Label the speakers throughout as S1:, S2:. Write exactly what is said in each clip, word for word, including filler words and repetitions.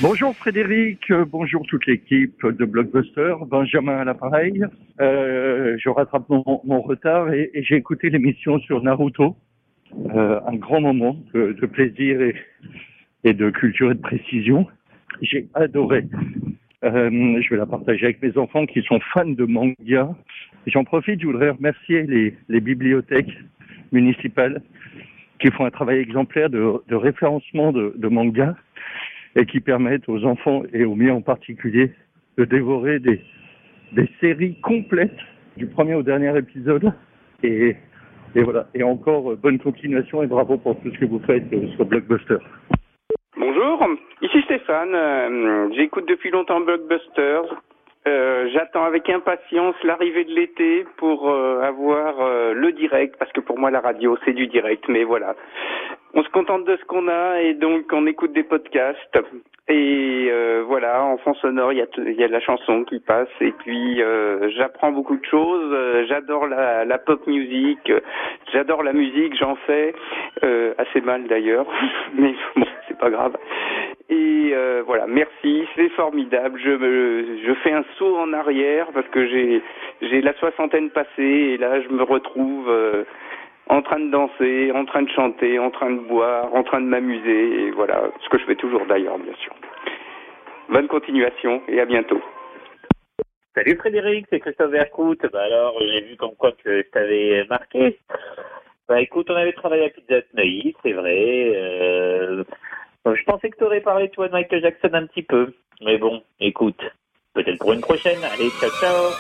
S1: Bonjour Frédéric, euh, bonjour toute l'équipe de Blockbuster, Benjamin à l'appareil. Euh, je rattrape mon, mon retard et, et j'ai écouté l'émission sur Naruto. Euh, un grand moment de, de plaisir et, et de culture et de précision. J'ai adoré. Euh, je vais la partager avec mes enfants qui sont fans de manga. J'en profite, je voudrais remercier les, les bibliothèques municipales qui font un travail exemplaire de, de référencement de, de manga et qui permettent aux enfants et aux miens en particulier de dévorer des, des séries complètes du premier au dernier épisode. Et, et voilà. Et encore, bonne continuation et bravo pour tout ce que vous faites sur Blockbuster.
S2: Bonjour, ici Stéphane. Euh, j'écoute depuis longtemps Blockbuster. Euh, j'attends avec impatience l'arrivée de l'été pour euh, avoir euh, le direct, parce que pour moi la radio c'est du direct, mais voilà. On se contente de ce qu'on a et donc on écoute des podcasts. Et euh, voilà, en fond sonore, il y a, t- y a la chanson qui passe et puis euh, j'apprends beaucoup de choses. Euh, j'adore la, la pop music, euh, j'adore la musique, j'en fais euh, assez mal d'ailleurs, mais bon, c'est pas grave. Et euh, voilà, merci, c'est formidable. Je me, je fais un saut en arrière parce que j'ai, j'ai la soixantaine passée et là je me retrouve euh, en train de danser, en train de chanter, en train de boire, en train de m'amuser et voilà, ce que je fais toujours d'ailleurs, bien sûr. Bonne continuation et à bientôt.
S3: Salut Frédéric, c'est Christophe Vercoute. Bah alors, j'ai vu comme quoi que je t'avais marqué. Bah écoute, on avait travaillé à Pizza Hut Neuilly, c'est vrai. Euh... Je pensais que tu aurais parlé, toi, de Michael Jackson un petit peu. Mais bon, écoute, peut-être pour une prochaine. Allez, ciao, ciao.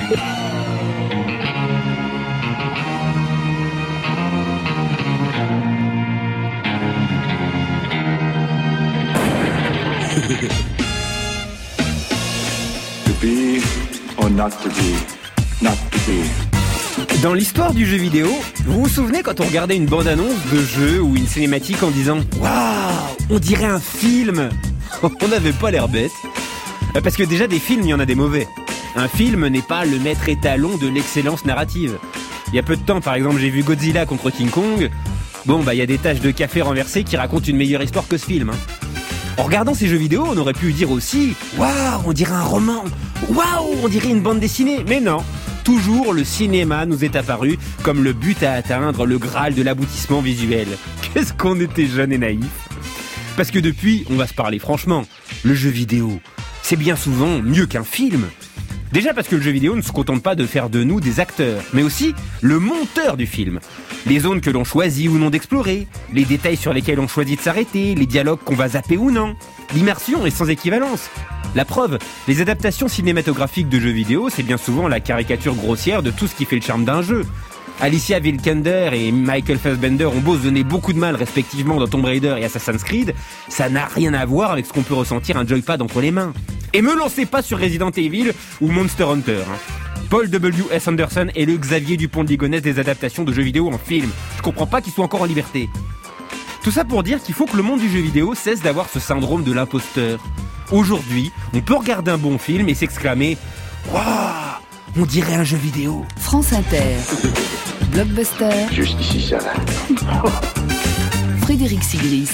S4: To be or not to be, not to be.
S5: Dans l'histoire du jeu vidéo, vous vous souvenez quand on regardait une bande-annonce de jeu ou une cinématique en disant « Waouh, on dirait un film !» On n'avait pas l'air bête. Parce que déjà des films, il y en a des mauvais. Un film n'est pas le maître étalon de l'excellence narrative. Il y a peu de temps, par exemple, j'ai vu Godzilla contre King Kong. Bon, bah il y a des taches de café renversées qui racontent une meilleure histoire que ce film. Hein. En regardant ces jeux vidéo, on aurait pu dire aussi « Waouh, on dirait un roman !»« Waouh, on dirait une bande dessinée !» Mais non, toujours le cinéma nous est apparu comme le but à atteindre, le graal de l'aboutissement visuel. Qu'est-ce qu'on était jeunes et naïfs. Parce que depuis, on va se parler franchement, le jeu vidéo, c'est bien souvent mieux qu'un film. Déjà parce que le jeu vidéo ne se contente pas de faire de nous des acteurs, mais aussi le monteur du film. Les zones que l'on choisit ou non d'explorer, les détails sur lesquels on choisit de s'arrêter, les dialogues qu'on va zapper ou non. L'immersion est sans équivalence. La preuve, les adaptations cinématographiques de jeux vidéo, c'est bien souvent la caricature grossière de tout ce qui fait le charme d'un jeu. Alicia Vikander et Michael Fassbender ont beau se donner beaucoup de mal respectivement dans Tomb Raider et Assassin's Creed, ça n'a rien à voir avec ce qu'on peut ressentir un joypad entre les mains. Et me lancez pas sur Resident Evil ou Monster Hunter. Hein. Paul W S Anderson est le Xavier Dupont de Ligonnès des adaptations de jeux vidéo en film. Je comprends pas qu'il soit encore en liberté. Tout ça pour dire qu'il faut que le monde du jeu vidéo cesse d'avoir ce syndrome de l'imposteur. Aujourd'hui, on peut regarder un bon film et s'exclamer « Waouh, on dirait un jeu vidéo !»
S6: France Inter, Blockbuster,
S4: Juste ici, ça va.
S6: Frédéric Sigrist.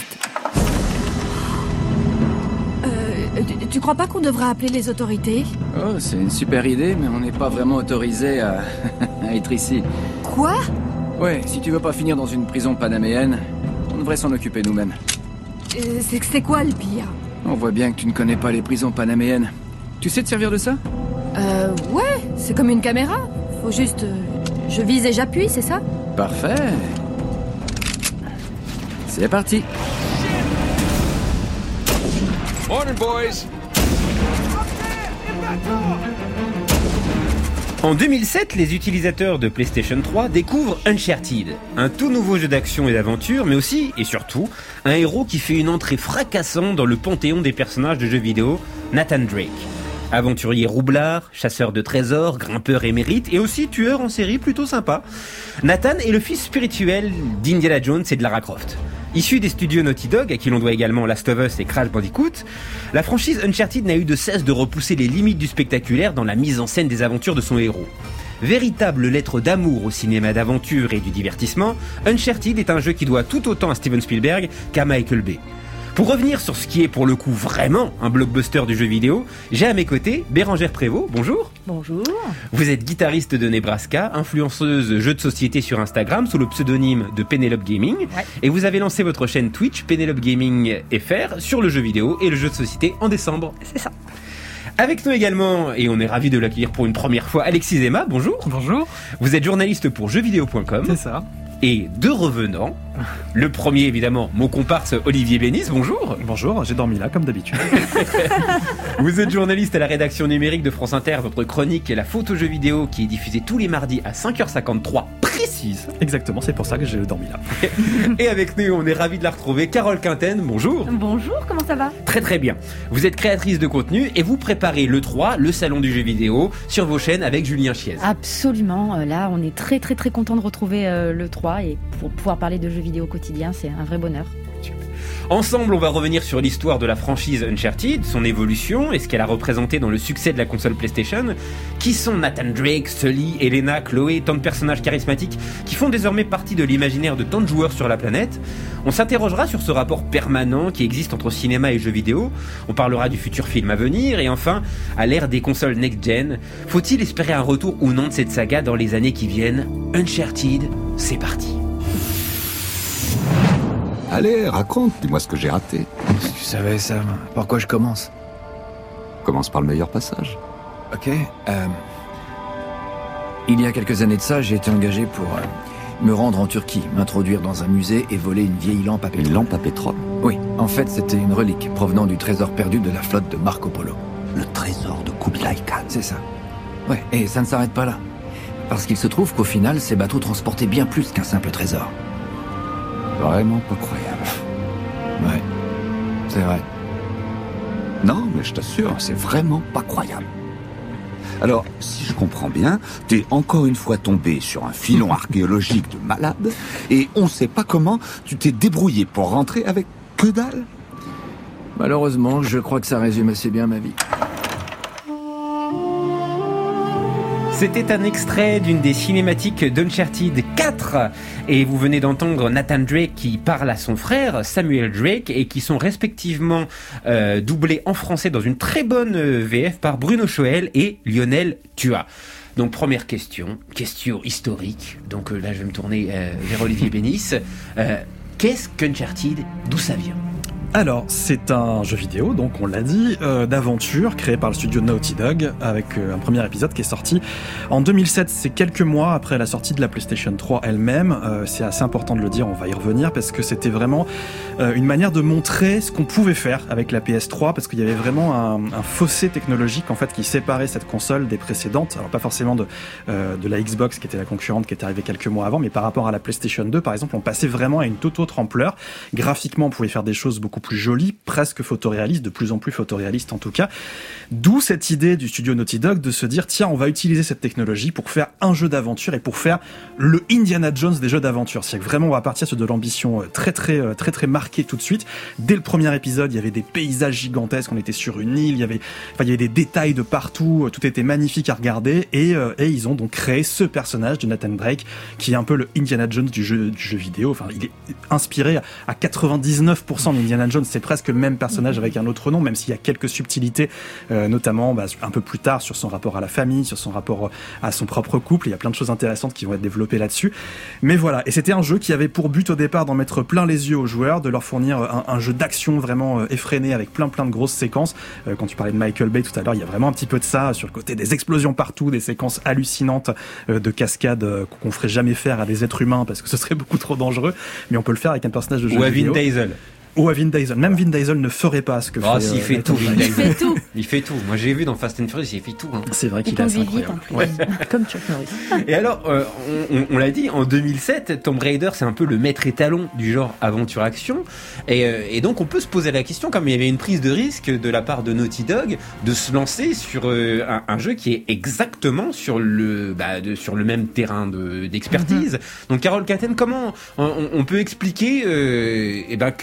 S7: Euh, tu, tu crois pas qu'on devrait appeler les autorités ?
S8: Oh, c'est une super idée, mais on n'est pas vraiment autorisé à... à être ici.
S7: Quoi ?
S8: Ouais, si tu veux pas finir dans une prison panaméenne, on devrait s'en occuper nous-mêmes.
S7: euh, c'est, c'est quoi le pire ?
S8: On voit bien que tu ne connais pas les prisons panaméennes. Tu sais te servir de ça ?
S7: Euh, ouais, c'est comme une caméra. Faut juste... euh, je vise et j'appuie, c'est ça ?
S8: Parfait. C'est parti.
S4: Morning, boys.
S5: En deux mille sept, les utilisateurs de PlayStation trois découvrent Uncharted, un tout nouveau jeu d'action et d'aventure, mais aussi, et surtout, un héros qui fait une entrée fracassante dans le panthéon des personnages de jeux vidéo, Nathan Drake. Aventurier roublard, chasseur de trésors, grimpeur émérite et aussi tueur en série plutôt sympa. Nathan est le fils spirituel d'Indiana Jones et de Lara Croft. Issu des studios Naughty Dog, à qui l'on doit également Last of Us et Crash Bandicoot, la franchise Uncharted n'a eu de cesse de repousser les limites du spectaculaire dans la mise en scène des aventures de son héros. Véritable lettre d'amour au cinéma d'aventure et du divertissement, Uncharted est un jeu qui doit tout autant à Steven Spielberg qu'à Michael Bay. Pour revenir sur ce qui est pour le coup vraiment un blockbuster du jeu vidéo, j'ai à mes côtés Bérangère Prévost, bonjour.
S9: Bonjour.
S5: Vous êtes guitariste de Nebraska, influenceuse jeux de société sur Instagram sous le pseudonyme de Penelope Gaming,
S9: Ouais.
S5: et vous avez lancé votre chaîne Twitch Penelope Gaming F R sur le jeu vidéo et le jeu de société en décembre.
S9: C'est ça.
S5: Avec nous également, et on est ravis de l'accueillir pour une première fois, Alexis Zema, bonjour.
S10: Bonjour.
S5: Vous êtes journaliste pour jeux vidéo point com.
S10: C'est ça.
S5: Et deux revenants. Le premier, évidemment, mon comparse Olivier Bénis, bonjour.
S10: Bonjour, j'ai dormi là, comme d'habitude.
S5: Vous êtes journaliste à la rédaction numérique de France Inter. Votre chronique est la photo jeu vidéo qui est diffusée tous les mardis à cinq heures cinquante-trois précise.
S10: Exactement, c'est pour ça que j'ai dormi là.
S5: Et avec nous, on est ravis de la retrouver, Carole Quinten, bonjour.
S9: Bonjour, comment ça va?
S5: Très très bien. Vous êtes créatrice de contenu et vous préparez l'E trois, le salon du jeu vidéo, sur vos chaînes avec Julien Chiez.
S9: Absolument, euh, là on est très très très content de retrouver euh, l'E trois et pour pouvoir parler de jeux vidéo au quotidien, c'est un vrai bonheur.
S5: Ensemble, on va revenir sur l'histoire de la franchise Uncharted, son évolution et ce qu'elle a représenté dans le succès de la console PlayStation. Qui sont Nathan Drake, Sully, Elena, Chloé, tant de personnages charismatiques qui font désormais partie de l'imaginaire de tant de joueurs sur la planète. On s'interrogera sur ce rapport permanent qui existe entre cinéma et jeux vidéo. On parlera du futur film à venir et enfin, à l'ère des consoles next-gen, faut-il espérer un retour ou non de cette saga dans les années qui viennent? Uncharted, c'est parti.
S11: Allez, raconte, dis-moi ce que j'ai raté.
S8: Si tu savais, Sam, par quoi je commence?
S11: Commence par le meilleur passage.
S8: Ok. Euh... Il y a quelques années de ça, j'ai été engagé pour euh, me rendre en Turquie, m'introduire dans un musée et voler une vieille lampe à pétrole.
S11: Une lampe à pétrole?
S8: Oui, en fait, c'était une relique provenant du trésor perdu de la flotte de Marco Polo.
S11: Le trésor de Kublai Khan.
S8: C'est ça. Ouais, et ça ne s'arrête pas là. Parce qu'il se trouve qu'au final, ces bateaux transportaient bien plus qu'un simple trésor.
S11: Vraiment pas croyable.
S8: Ouais, c'est vrai.
S11: Non, mais je t'assure, c'est vraiment pas croyable. Alors, si je comprends bien, t'es encore une fois tombé sur un filon archéologique de malade, et on sait pas comment tu t'es débrouillé pour rentrer avec que dalle?
S8: Malheureusement, je crois que ça résume assez bien ma vie.
S5: C'était un extrait d'une des cinématiques d'Uncharted quatre et vous venez d'entendre Nathan Drake qui parle à son frère Samuel Drake et qui sont respectivement euh, doublés en français dans une très bonne V F par Bruno Choël et Lionel Tua. Donc première question, question historique, donc euh, là je vais me tourner euh, vers Olivier Bénis. Euh, qu'est-ce qu'Uncharted? D'où ça vient?
S10: Alors, c'est un jeu vidéo, donc on l'a dit, euh, d'aventure, créé par le studio Naughty Dog, avec euh, un premier épisode qui est sorti en deux mille sept. C'est quelques mois après la sortie de la PlayStation trois elle-même. Euh, c'est assez important de le dire, on va y revenir, parce que c'était vraiment euh, une manière de montrer ce qu'on pouvait faire avec la P S trois, parce qu'il y avait vraiment un, un fossé technologique en fait qui séparait cette console des précédentes. Alors pas forcément de, euh, de la Xbox qui était la concurrente qui était arrivée quelques mois avant, mais par rapport à la PlayStation deux par exemple, on passait vraiment à une toute autre ampleur. Graphiquement, on pouvait faire des choses beaucoup plus joli, presque photoréaliste, de plus en plus photoréaliste en tout cas. D'où cette idée du studio Naughty Dog de se dire tiens, on va utiliser cette technologie pour faire un jeu d'aventure et pour faire le Indiana Jones des jeux d'aventure. C'est-à-dire que vraiment on va partir sur de l'ambition très très très très, très marquée tout de suite. Dès le premier épisode, il y avait des paysages gigantesques, on était sur une île, il y avait, enfin, il y avait des détails de partout, tout était magnifique à regarder et, euh, et ils ont donc créé ce personnage de Nathan Drake qui est un peu le Indiana Jones du jeu, du jeu vidéo. Enfin, il est inspiré à quatre-vingt-dix-neuf pour cent d'Indiana Jones, c'est presque le même personnage avec un autre nom, même s'il y a quelques subtilités, euh, notamment bah, un peu plus tard sur son rapport à la famille, sur son rapport à son propre couple. Il y a plein de choses intéressantes qui vont être développées là-dessus. Mais voilà, et c'était un jeu qui avait pour but au départ d'en mettre plein les yeux aux joueurs, de leur fournir un, un jeu d'action vraiment euh, effréné avec plein plein de grosses séquences. Euh, quand tu parlais de Michael Bay tout à l'heure, il y a vraiment un petit peu de ça sur le côté des explosions partout, des séquences hallucinantes euh, de cascades euh, qu'on ferait jamais faire à des êtres humains parce que ce serait beaucoup trop dangereux, mais on peut le faire avec un personnage de jeu
S5: ou à
S10: vidéo.
S5: Vin Diesel.
S10: Ou à Vin Diesel. Même Vin Diesel ne ferait pas ce que
S5: oh,
S10: fait...
S5: Si, il
S10: euh,
S5: fait tout, Vin
S9: Diesel. Il fait tout.
S5: Il fait tout. Moi, j'ai vu dans Fast and Furious, il fait tout. Hein.
S10: C'est vrai qu'il est assez incroyable.
S9: Vite, en plus. Ouais. Comme Chuck Norris.
S5: Et alors, euh, on, on, on l'a dit, en deux mille sept, Tomb Raider, c'est un peu le maître étalon du genre aventure-action. Et, euh, et donc, on peut se poser la question, comme il y avait une prise de risque de la part de Naughty Dog, de se lancer sur euh, un, un jeu qui est exactement sur le, bah, de, sur le même terrain de, d'expertise. Mm-hmm. Donc, Carole Quinten, comment on, on peut expliquer euh, eh ben, que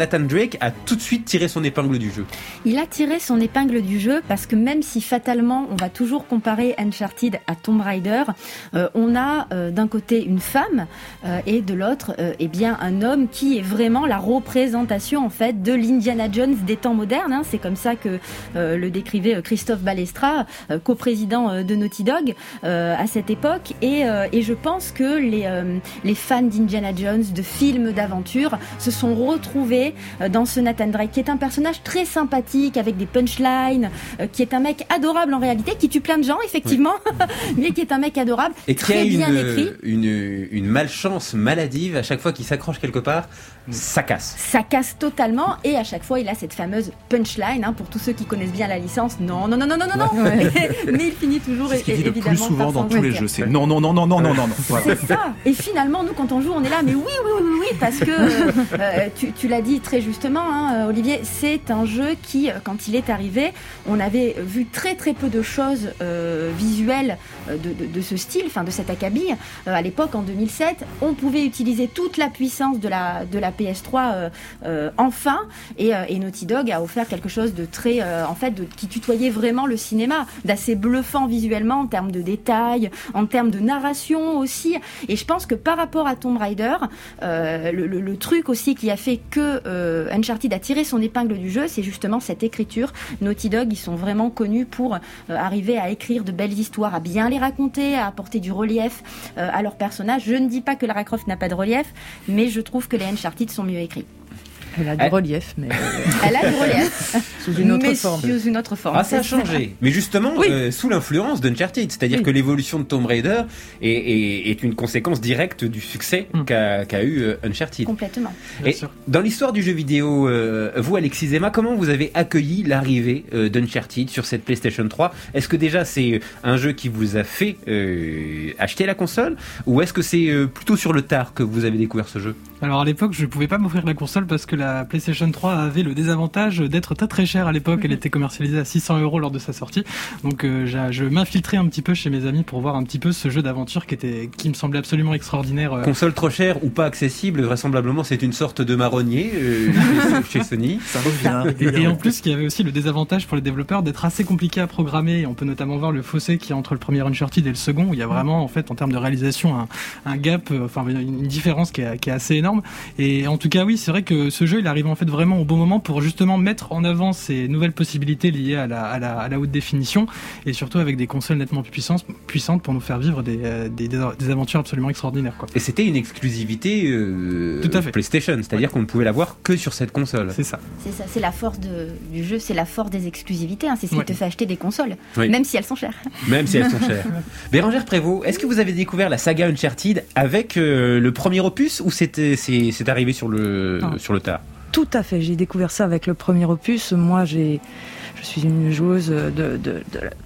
S5: Nathan Drake a tout de suite tiré son épingle du jeu.
S9: Il a tiré son épingle du jeu parce que même si fatalement on va toujours comparer Uncharted à Tomb Raider, euh, on a euh, d'un côté une femme euh, et de l'autre euh, eh bien un homme qui est vraiment la représentation en fait de l'Indiana Jones des temps modernes. Hein. C'est comme ça que euh, le décrivait Christophe Balestra, euh, coprésident euh, de Naughty Dog euh, à cette époque. Et, euh, et je pense que les, euh, les fans d'Indiana Jones, de films d'aventure, se sont retrouvés euh, dans ce Nathan Drake, qui est un personnage très sympathique, avec des punchlines, euh, qui est un mec adorable en réalité, qui tue plein de gens, effectivement, oui. mais qui est un mec adorable,
S5: et
S9: très
S5: qui a
S9: bien
S5: une,
S9: écrit.
S5: Une, une malchance maladive, à chaque fois qu'il s'accroche quelque part, ça casse.
S9: Ça casse totalement, et à chaque fois, il a cette fameuse punchline, hein, pour tous ceux qui connaissent bien la licence, non, non, non, non, non, non, non, ouais. mais il finit toujours,
S10: c'est ce qu'il dit
S9: évidemment,
S10: le plus souvent dans tous les jeux, c'est non, non, non, non, non, non, non, non.
S9: Voilà. C'est ça, et finalement, nous, quand on joue, on est là, mais oui, oui, oui, oui, oui parce que, euh, tu, tu l'as dit très justement, hein, Olivier, c'est un jeu qui, quand il est arrivé, on avait vu très très peu de choses euh, visuelles de, de, de ce style, enfin de cet acabit. Euh, à l'époque, en deux mille sept, on pouvait utiliser toute la puissance de la, de la P S trois euh, euh, enfin, et, euh, et Naughty Dog a offert quelque chose de très, euh, en fait, de, qui tutoyait vraiment le cinéma, d'assez bluffant visuellement en termes de détails, en termes de narration aussi. Et je pense que par rapport à Tomb Raider, euh, le, le, le truc aussi qui a fait que euh, Uncharted a tiré son épingle du jeu, c'est justement cette écriture. Naughty Dog, ils sont vraiment connus pour euh, arriver à écrire de belles histoires, à bien les raconter, à apporter du relief euh, à leurs personnages. Je ne dis pas que Lara Croft n'a pas de relief, mais je trouve que les Uncharted sont mieux écrits.
S12: Elle a du elle... relief, mais...
S9: Elle a du relief.
S12: Sous une autre
S9: mais
S12: forme.
S9: Sous une autre forme.
S5: Ah, ça a changé. Mais justement, oui. euh, sous l'influence d'Uncharted. C'est-à-dire oui. que l'évolution de Tomb Raider est, est, est une conséquence directe du succès mm. qu'a, qu'a eu euh, Uncharted.
S9: Complètement.
S5: Et dans l'histoire du jeu vidéo, euh, vous, Alexis Zema, comment vous avez accueilli l'arrivée euh, d'Uncharted sur cette PlayStation trois ? Est-ce que déjà c'est un jeu qui vous a fait euh, acheter la console ? Ou est-ce que c'est euh, plutôt sur le tard que vous avez découvert ce jeu ?
S13: Alors à l'époque, je ne pouvais pas m'offrir la console parce que la PlayStation trois avait le désavantage d'être très très chère à l'époque. Elle était commercialisée à six cents euros lors de sa sortie. Donc euh, je m'infiltrais un petit peu chez mes amis pour voir un petit peu ce jeu d'aventure qui était, qui me semblait absolument extraordinaire. Euh...
S5: Console trop chère ou pas accessible, vraisemblablement c'est une sorte de marronnier euh, chez, chez Sony. Ça
S13: revient. Et, et en plus, il y avait aussi le désavantage pour les développeurs d'être assez compliqué à programmer. On peut notamment voir le fossé qui est entre le premier Uncharted et le second, où il y a vraiment en fait en termes de réalisation un, un gap, euh, enfin une différence qui est, qui est assez énorme. Et en tout cas, oui, c'est vrai que ce jeu, il arrive en fait vraiment au bon moment pour justement mettre en avant ces nouvelles possibilités liées à la, à la, à la haute définition, et surtout avec des consoles nettement plus puissantes, puissantes pour nous faire vivre des, des, des aventures absolument extraordinaires, quoi.
S5: Et c'était une exclusivité euh,
S13: tout à fait.
S5: PlayStation, c'est-à-dire ouais. qu'on ne pouvait l'avoir que sur cette console.
S13: C'est ça.
S9: C'est ça, c'est la force de, du jeu, c'est la force des exclusivités, hein, c'est ce ouais. qui te fait acheter des consoles, oui. même si elles sont chères.
S5: Même si elles sont chères. Bérangère Prévost, est-ce que vous avez découvert la saga Uncharted avec euh, le premier opus, ou c'était, c'est, c'est arrivé sur le, sur le tard ?
S12: Tout à fait, j'ai découvert ça avec le premier opus. Moi, j'ai, je suis une joueuse de, de, de,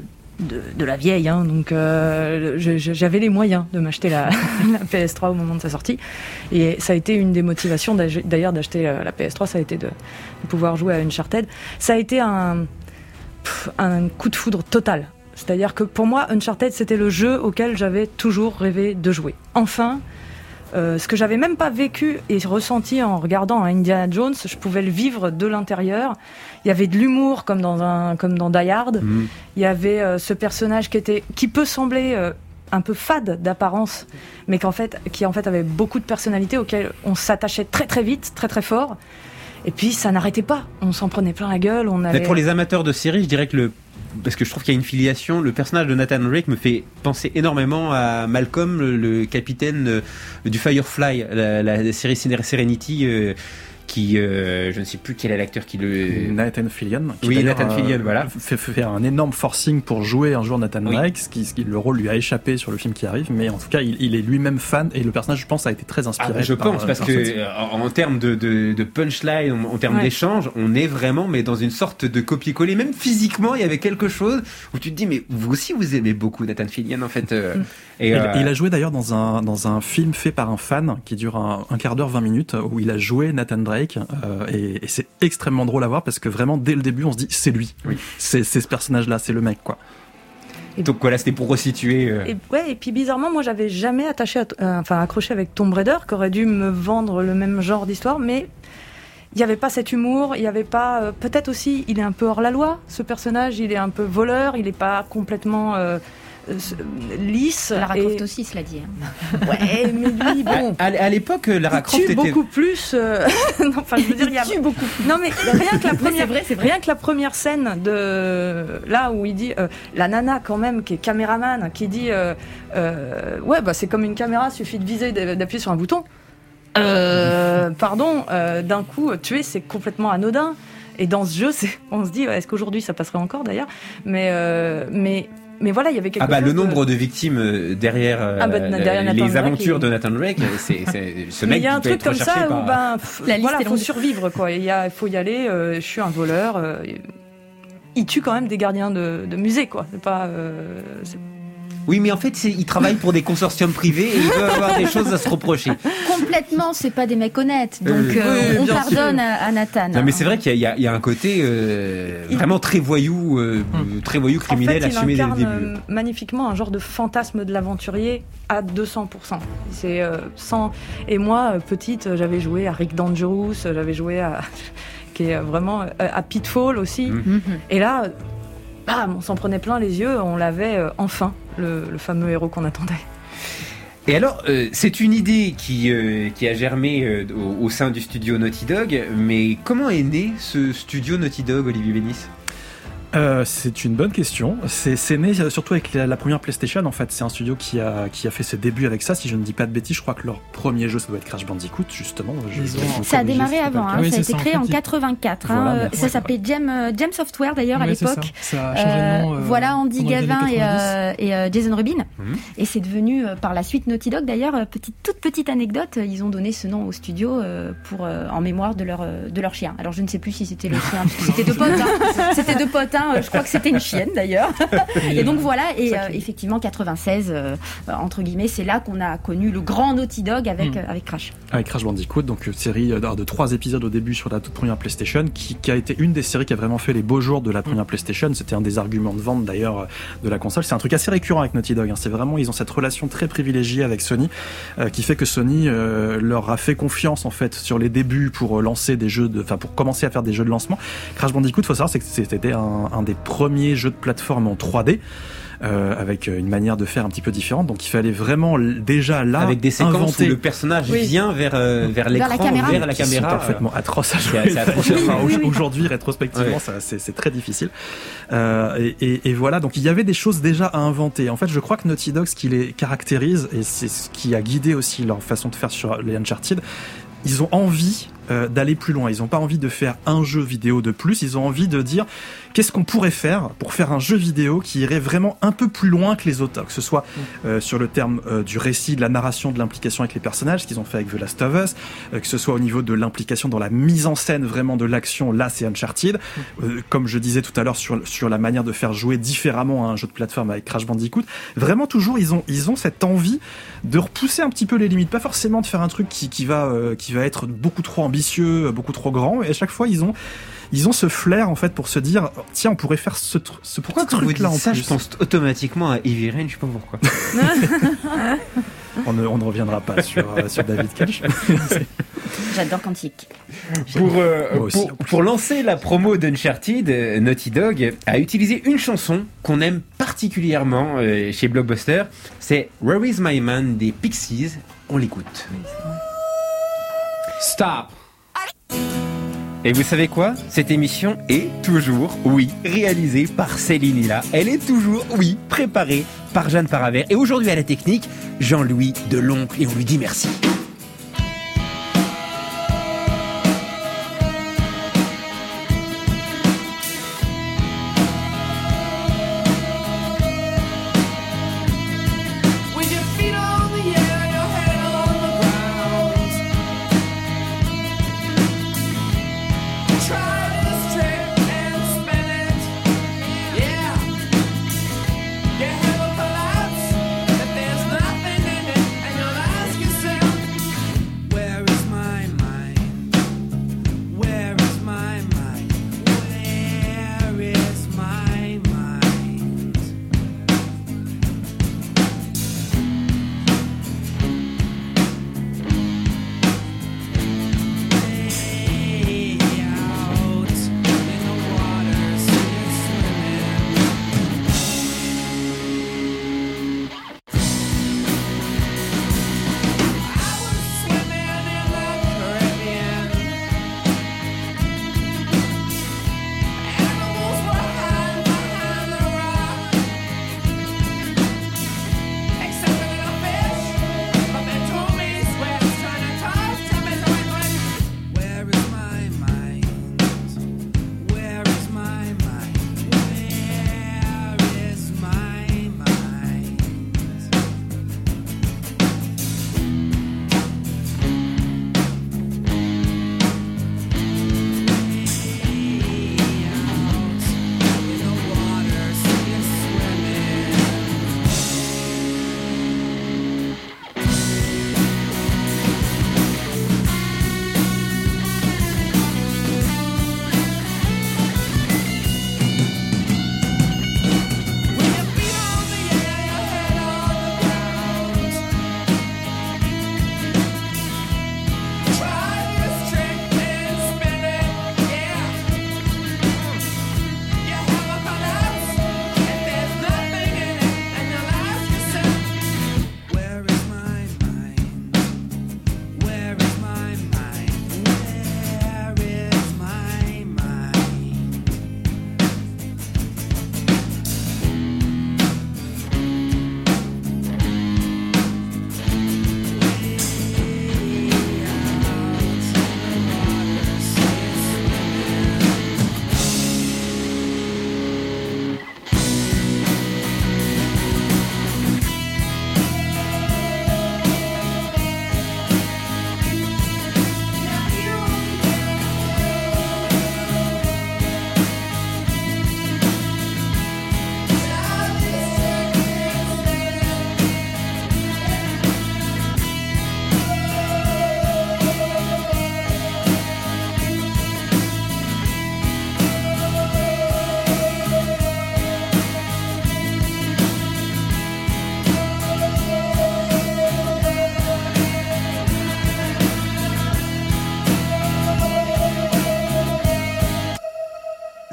S12: de, de la vieille, hein, donc euh, je, j'avais les moyens de m'acheter la, la P S trois au moment de sa sortie. Et ça a été une des motivations d'ailleurs d'acheter la P S trois, ça a été de, de pouvoir jouer à Uncharted. Ça a été un, un coup de foudre total. C'est-à-dire que pour moi, Uncharted, c'était le jeu auquel j'avais toujours rêvé de jouer. Enfin, Euh, ce que j'avais même pas vécu et ressenti en regardant Indiana Jones, je pouvais le vivre de l'intérieur. Il y avait de l'humour comme dans un comme dans Die Hard. Mmh. Il y avait euh, ce personnage qui était qui peut sembler euh, un peu fade d'apparence, mais qu'en fait qui en fait avait beaucoup de personnalité, auquel on s'attachait très très vite, très très fort. Et puis ça n'arrêtait pas. On s'en prenait plein la gueule. On avait...
S5: Mais pour les amateurs de séries, je dirais que le parce que je trouve qu'il y a une filiation. Le personnage de Nathan Drake me fait penser énormément à Malcolm, le, le capitaine euh, du Firefly, la, la série Serenity, euh, qui, euh, je ne sais plus quel est l'acteur qui le...
S10: Nathan Fillion. Qui
S5: oui, Nathan Fillion,
S10: euh,
S5: voilà.
S10: Fait faire un énorme forcing pour jouer un jour Nathan oui. Drake, ce qui, ce qui, le rôle lui a échappé sur le film qui arrive, mais en tout cas, il, il est lui-même fan, et le personnage, je pense, a été très inspiré.
S5: Ah, je
S10: par,
S5: pense, parce
S10: par
S5: que
S10: ce...
S5: en, en termes de, de, de punchline, en, en termes ouais. d'échange, on est vraiment mais dans une sorte de copier-coller. Même physiquement, il y avait quelque chose où tu te dis, mais vous aussi, vous aimez beaucoup Nathan Fillion, en fait. Euh,
S10: et, euh... il, il a joué d'ailleurs dans un, dans un film fait par un fan qui dure un, un quart d'heure, vingt minutes, où il a joué Nathan Drake, euh, et Et, et c'est extrêmement drôle à voir parce que vraiment dès le début on se dit c'est lui, oui. c'est, c'est ce personnage-là, c'est le mec quoi.
S5: Et donc voilà, c'était pour resituer. Euh...
S12: Et, ouais, et puis bizarrement, moi j'avais jamais attaché, à, euh, enfin accroché avec Tomb Raider, qui aurait dû me vendre le même genre d'histoire, mais il n'y avait pas cet humour, il n'y avait pas... Euh, peut-être aussi, il est un peu hors la loi, ce personnage, il est un peu voleur, il n'est pas complètement euh, euh, lisse.
S9: Lara
S12: et...
S9: Croft aussi, cela dit. Hein.
S12: Ouais, mais lui, bon...
S5: À, à, à l'époque, Lara
S12: il
S5: Croft
S12: tue
S5: était...
S12: beaucoup plus... Euh... non, enfin, je veux dire, il y a...
S9: tue beaucoup plus.
S12: Non, mais rien que la première,
S9: c'est vrai, c'est vrai.
S12: rien que la première scène de... Là où il dit... Euh, la nana, quand même, qui est caméraman, qui dit... Euh, euh, ouais, bah c'est comme une caméra, suffit de viser, d'appuyer sur un bouton. Euh, pardon, euh, d'un coup, tuer, c'est complètement anodin. Et dans ce jeu, c'est, on se dit, est-ce qu'aujourd'hui ça passerait encore d'ailleurs ? Mais, euh, mais, mais voilà, il y avait quelque
S5: ah bah,
S12: chose.
S5: Le
S12: de...
S5: nombre de victimes derrière, euh,
S12: ah bah, derrière
S5: les
S12: Nathan
S5: aventures
S12: Drake,
S5: de Nathan Drake, c'est, c'est, ce mec
S12: il y a un
S5: qui peut
S12: truc
S5: être
S12: comme
S5: recherché
S12: ça
S5: par...
S12: où ben, pff,
S9: La liste
S12: voilà,
S9: est
S12: faut
S9: longue.
S12: survivre quoi. Il y a, faut y aller. Euh, je suis un voleur. Euh, il tue quand même des gardiens de, de musée quoi. C'est pas. Euh, c'est...
S5: Oui, mais en fait, c'est, il travaille pour des consortiums privés et il doit avoir des choses à se reprocher.
S9: Complètement, c'est pas des mecs honnêtes. Donc,
S5: Euh,
S9: euh,
S5: oui,
S9: on
S5: bien
S9: pardonne
S5: sûr.
S9: à, à Nathan.
S5: Non, mais c'est vrai qu'il y a, il y a, il y a un côté euh, vraiment très voyou, euh, très voyou criminel
S12: en fait,
S5: assumé
S12: il
S5: dès le
S12: incarne
S5: début.
S12: euh, magnifiquement un genre de fantasme de l'aventurier à deux cents pour cent. C'est euh, sans... Et moi, euh, petite, j'avais joué à Rick Dangerous, j'avais joué à qui est vraiment euh, à Pitfall aussi.
S5: Mmh.
S12: Et là, bam, on s'en prenait plein les yeux, on l'avait euh, enfin, le, le fameux héros qu'on attendait.
S5: Et alors, euh, c'est une idée qui, euh, qui a germé euh, au, au sein du studio Naughty Dog, mais comment est né ce studio Naughty Dog, Olivier Bénis ?
S10: Euh, c'est une bonne question. C'est, c'est né surtout avec la, la première PlayStation. En fait, c'est un studio qui a qui a fait ses débuts avec ça. Si je ne dis pas de bêtises, je crois que leur premier jeu, ça doit être Crash Bandicoot, justement. Je,
S9: je, ça a démarré jeu, avant. Hein, oui, ça a été créé en quatre-vingt-quatre. Voilà, hein, ça s'appelait Gem, Gem Software d'ailleurs oui, à l'époque.
S13: Ça. ça a changé de nom. Euh,
S9: voilà Andy Gavin et, euh, et euh, Jason Rubin. Mm-hmm. Et c'est devenu euh, par la suite Naughty Dog. D'ailleurs, petite toute petite anecdote, ils ont donné ce nom au studio euh, pour euh, en mémoire de leur euh, de leur chien. Alors je ne sais plus si c'était le chien, c'était deux potes. Hein. C'était deux potes. Hein. Je crois que c'était une chienne d'ailleurs. Et donc voilà, et euh, effectivement quatre-vingt-seize, euh, entre guillemets, c'est là qu'on a connu le grand Naughty Dog avec, mmh. euh, avec Crash.
S10: Avec Crash Bandicoot, donc une série de, de trois épisodes au début sur la toute première PlayStation, qui, qui a été une des séries qui a vraiment fait les beaux jours de la première mmh. PlayStation. C'était un des arguments de vente d'ailleurs de la console. C'est un truc assez récurrent avec Naughty Dog. Hein. C'est vraiment, ils ont cette relation très privilégiée avec Sony, euh, qui fait que Sony euh, leur a fait confiance en fait sur les débuts pour lancer des jeux, de, enfin pour commencer à faire des jeux de lancement. Crash Bandicoot, faut savoir, c'est que c'était un, un des premiers jeux de plateforme en trois D. Euh, avec une manière de faire un petit peu différente, donc il fallait vraiment déjà là
S5: avec des séquences
S10: inventer...
S5: où le personnage oui. vient vers euh, vers l'écran,
S9: vers la caméra,
S5: vers la
S10: qui
S5: caméra
S10: sont parfaitement euh... atroces à jouer.
S5: C'est, c'est atroce.
S10: Enfin, oui, oui. Aujourd'hui, rétrospectivement, ouais. ça, c'est, c'est très difficile. Euh, et, et, et voilà, donc il y avait des choses déjà à inventer. En fait, je crois que Naughty Dog, ce qui les caractérise et c'est ce qui a guidé aussi leur façon de faire sur les Uncharted, ils ont envie euh, d'aller plus loin. Ils n'ont pas envie de faire un jeu vidéo de plus. Ils ont envie de dire qu'est-ce qu'on pourrait faire pour faire un jeu vidéo qui irait vraiment un peu plus loin que les autres, que ce soit euh, sur le terme euh, du récit, de la narration, de l'implication avec les personnages, ce qu'ils ont fait avec The Last of Us, euh, que ce soit au niveau de l'implication dans la mise en scène vraiment de l'action. Là, c'est Uncharted. Euh, comme je disais tout à l'heure sur sur la manière de faire jouer différemment à un jeu de plateforme avec Crash Bandicoot. Vraiment, toujours, ils ont ils ont cette envie de repousser un petit peu les limites, pas forcément de faire un truc qui qui va euh, qui va être beaucoup trop ambitieux, beaucoup trop grand. Et à chaque fois, ils ont ils ont ce flair en fait pour se dire tiens, on pourrait faire ce, ce
S5: pourquoi
S10: petit truc là en
S5: ça,
S10: plus.
S5: Je pense automatiquement à Heavy Rain, je sais pas pourquoi.
S10: on, ne, on ne reviendra pas sur euh, sur David Cage.
S9: J'adore Quantique.
S5: Pour, euh, aussi, pour, pour lancer la promo d'Uncharted, Naughty Dog a utilisé une chanson qu'on aime particulièrement euh, chez Blockbuster. C'est Where Is My Man des Pixies. On l'écoute. Stop. Et vous savez quoi ? Cette émission est toujours, oui, réalisée par Céline Hilla. Elle est toujours, oui, préparée par Jeanne Paravert. Et aujourd'hui à la technique, Jean-Louis Deloncle. Et on lui dit merci.
S14: Yeah, hell collapse, but there's nothing in it, and you'll ask yourself.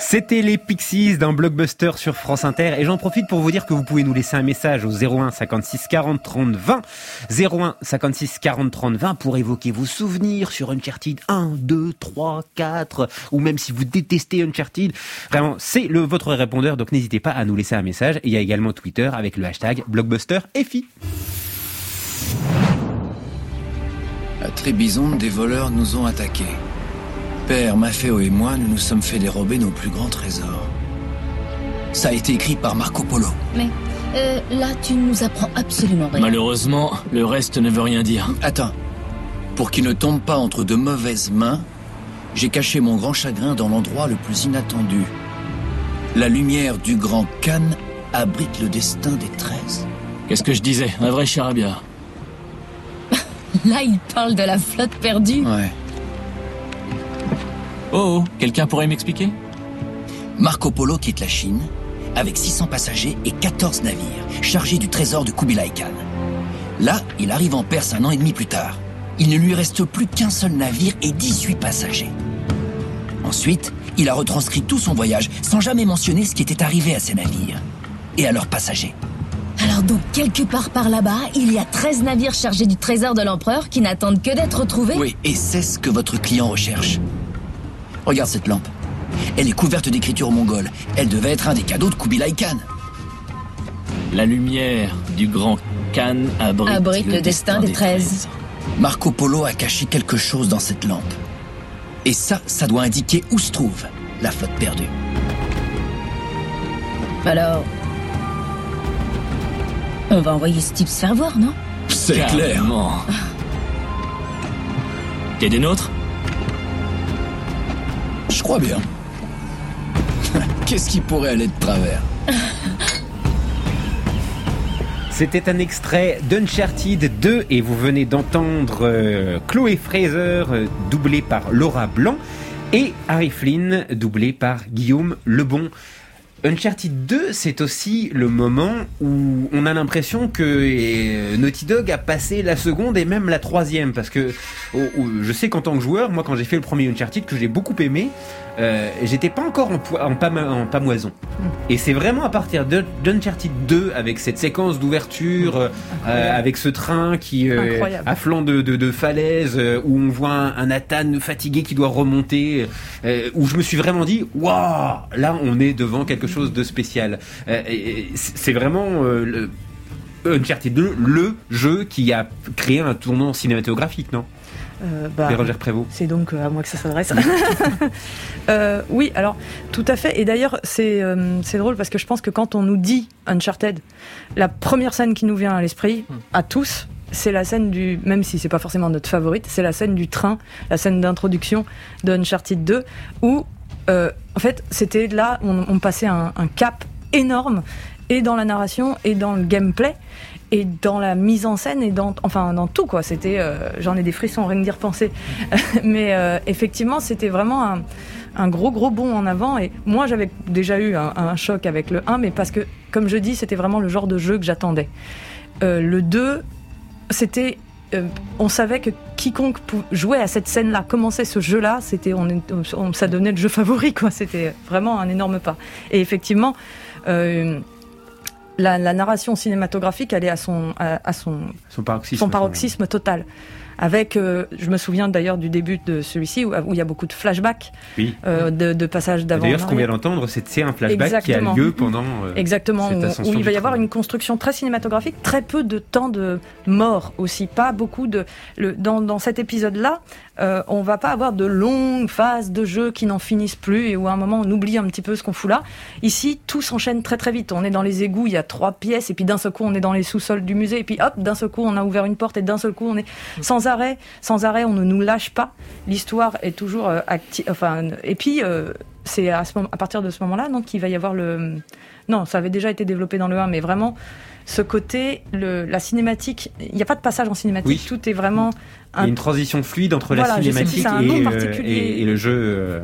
S5: C'était les Pixies d'un Blockbuster sur France Inter et j'en profite pour vous dire que vous pouvez nous laisser un message au zéro un cinquante-six quarante trente vingt zéro un cinquante-six quarante trente vingt pour évoquer vos souvenirs sur Uncharted un, deux, trois, quatre ou même si vous détestez Uncharted. Vraiment, c'est le, votre répondeur, donc n'hésitez pas à nous laisser un message. Et il y a également Twitter avec le hashtag BlockbusterFI.
S8: À Trébizonde, des voleurs nous ont attaqués. Père, Maffeo et moi, nous nous sommes fait dérober nos plus grands trésors. Ça a été écrit par Marco Polo.
S14: Mais euh, là, tu ne nous apprends absolument rien.
S15: Malheureusement, le reste ne veut rien dire.
S8: Attends. Pour qu'il ne tombe pas entre de mauvaises mains, j'ai caché mon grand chagrin dans l'endroit le plus inattendu. La lumière du grand Khan abrite le destin des treize.
S15: Qu'est-ce que je disais? Un vrai charabia.
S14: Là, il parle de la flotte perdue.
S8: Ouais.
S15: Oh, oh, quelqu'un pourrait m'expliquer?
S8: Marco Polo quitte la Chine avec six cents passagers et quatorze navires chargés du trésor de Kubilai Khan. Là, il arrive en Perse un an et demi plus tard. Il ne lui reste plus qu'un seul navire et dix-huit passagers. Ensuite, il a retranscrit tout son voyage sans jamais mentionner ce qui était arrivé à ses navires et à leurs passagers.
S14: Alors donc, quelque part par là-bas, il y a treize navires chargés du trésor de l'empereur qui n'attendent que d'être retrouvés?
S8: Oui, et c'est ce que votre client recherche. Regarde cette lampe. Elle est couverte d'écritures mongoles. Elle devait être un des cadeaux de Kubilai Khan.
S15: La lumière du grand Khan abrite,
S14: abrite le, le destin, destin des treize.
S8: Marco Polo a caché quelque chose dans cette lampe. Et ça, ça doit indiquer où se trouve la flotte perdue.
S14: Alors, on va envoyer ce type se faire voir, non?
S8: C'est clair.
S15: T'es des nôtres?
S8: Je crois bien. Qu'est-ce qui pourrait aller de travers?
S5: C'était un extrait d'Uncharted deux et vous venez d'entendre euh, Chloé Fraser euh, doublée par Laura Blanc et Harry Flynn doublé par Guillaume Lebon. Uncharted deux, c'est aussi le moment où on a l'impression que euh, Naughty Dog a passé la seconde et même la troisième, parce que oh, oh, je sais qu'en tant que joueur, moi quand j'ai fait le premier Uncharted que j'ai beaucoup aimé, euh, j'étais pas encore en, po- en, pam- en pamoison. Et c'est vraiment à partir de, d'Uncharted deux, avec cette séquence d'ouverture, euh, euh, avec ce train qui euh, à flanc de, de, de falaise, euh, où on voit un, un Nathan fatigué qui doit remonter, euh, où je me suis vraiment dit, waouh, là on est devant quelque chose de spécial. Euh, et, c'est vraiment euh, le, Uncharted deux, le jeu qui a créé un tournant cinématographique, non?
S12: Euh, bah,
S5: Bérangère Prévost.
S12: C'est donc à moi que ça s'adresse. euh, oui, alors tout à fait. Et d'ailleurs, c'est euh, c'est drôle parce que je pense que quand on nous dit Uncharted, la première scène qui nous vient à l'esprit, à tous, c'est la scène du, même si c'est pas forcément notre favorite, c'est la scène du train, la scène d'introduction de Uncharted deux, où euh, en fait c'était là, on, on passait un, un cap énorme et dans la narration et dans le gameplay. Et dans la mise en scène et dans, enfin dans tout quoi. C'était, euh, j'en ai des frissons rien que d'y repenser. Mais euh, effectivement, c'était vraiment un, un gros gros bond en avant. Et moi, j'avais déjà eu un, un choc avec le un, mais parce que, comme je dis, c'était vraiment le genre de jeu que j'attendais. Euh, le deux, c'était, euh, on savait que quiconque jouait à cette scène-là, commençait ce jeu-là, c'était, on, on, ça devenait le jeu favori quoi. C'était vraiment un énorme pas. Et effectivement. Euh, La, la narration cinématographique, elle est à son, à, à son,
S5: son paroxysme,
S12: son paroxysme total. Avec, euh, je me souviens d'ailleurs du début de celui-ci où, où il y a beaucoup de flashbacks,
S5: oui.
S12: euh, de, de passages d'avant.
S5: D'ailleurs, ce qu'on vient d'entendre, c'est, c'est un flashback
S12: Exactement.
S5: qui a lieu pendant. Euh,
S12: Exactement, où, où il va y avoir
S5: train.
S12: une construction très cinématographique, très peu de temps de mort aussi, pas beaucoup de. Le, dans, dans cet épisode-là, euh, on va pas avoir de longues phases de jeu qui n'en finissent plus et où à un moment on oublie un petit peu ce qu'on fout là. Ici, tout s'enchaîne très très vite. On est dans les égouts, il y a trois pièces et puis d'un seul coup on est dans les sous-sols du musée et puis hop, d'un seul coup on a ouvert une porte et d'un seul coup on est sans arrêt, sans arrêt, on ne nous lâche pas. L'histoire est toujours euh, active. Enfin, et puis euh, c'est à, ce moment, à partir de ce moment-là donc qu'il va y avoir le. Non, ça avait déjà été développé dans le un, mais vraiment ce côté, le, la cinématique. Il n'y a pas de passage en cinématique.
S5: Oui.
S12: Tout est vraiment.
S5: Un... Il y a une transition fluide entre voilà, la cinématique et, euh, et, et le jeu. Euh...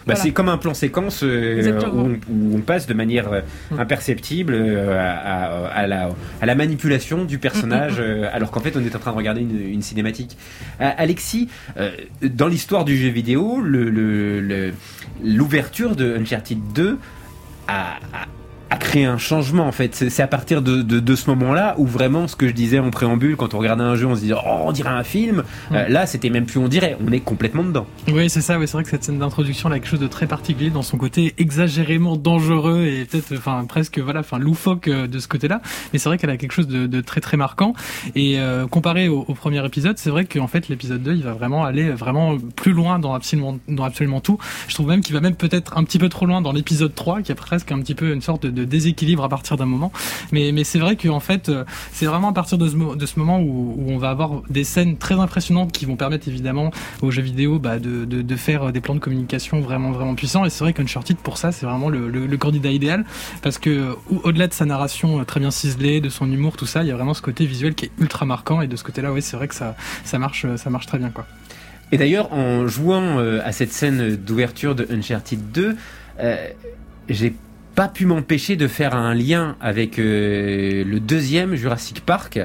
S5: Bah,
S12: Voilà.
S5: c'est comme un plan séquence euh,
S12: Exactement.
S5: où, on, où on passe de manière euh, imperceptible euh, à, à- à la, à la manipulation du personnage, euh, alors qu'en fait on est en train de regarder une, une cinématique. Euh, Alexis, euh, dans l'histoire du jeu vidéo, le, le- le- l'ouverture de Uncharted deux a, a- a créé un changement en fait. C'est, c'est à partir de, de, de ce moment-là où vraiment ce que je disais en préambule, quand on regardait un jeu on se disait oh on dirait un film, euh, là c'était même plus on dirait, on est complètement dedans.
S13: Oui, c'est ça. Oui, c'est vrai que cette scène d'introduction, elle a quelque chose de très particulier dans son côté exagérément dangereux et peut-être, enfin, presque, voilà, enfin, loufoque euh, de ce côté-là. Mais c'est vrai qu'elle a quelque chose de, de très très marquant. Et euh, comparé au, au premier épisode, c'est vrai qu'en fait, l'épisode deux, il va vraiment aller vraiment plus loin dans absolument, dans absolument tout. Je trouve même qu'il va même peut-être un petit peu trop loin dans l'épisode trois, qui a presque un petit peu une sorte de, de déséquilibre à partir d'un moment. Mais, mais c'est vrai qu'en fait, euh, c'est vraiment à partir de ce, mo- de ce moment où, où on va avoir des scènes très impressionnantes qui vont permettre évidemment aux jeux vidéo bah, de, de, de faire des plans de communication vraiment vraiment puissants. Et c'est vrai qu'Uncharted pour ça c'est vraiment le, le, le candidat idéal, parce que au- au-delà de sa narration très bien ciselée, de son humour, tout ça, il y a vraiment ce côté visuel qui est ultra marquant, et de ce côté-là, oui, c'est vrai que ça ça marche ça marche très bien, quoi.
S5: Et d'ailleurs, en jouant euh, à cette scène d'ouverture de Uncharted deux, euh, j'ai pas pu m'empêcher de faire un lien avec euh, le deuxième Jurassic Park,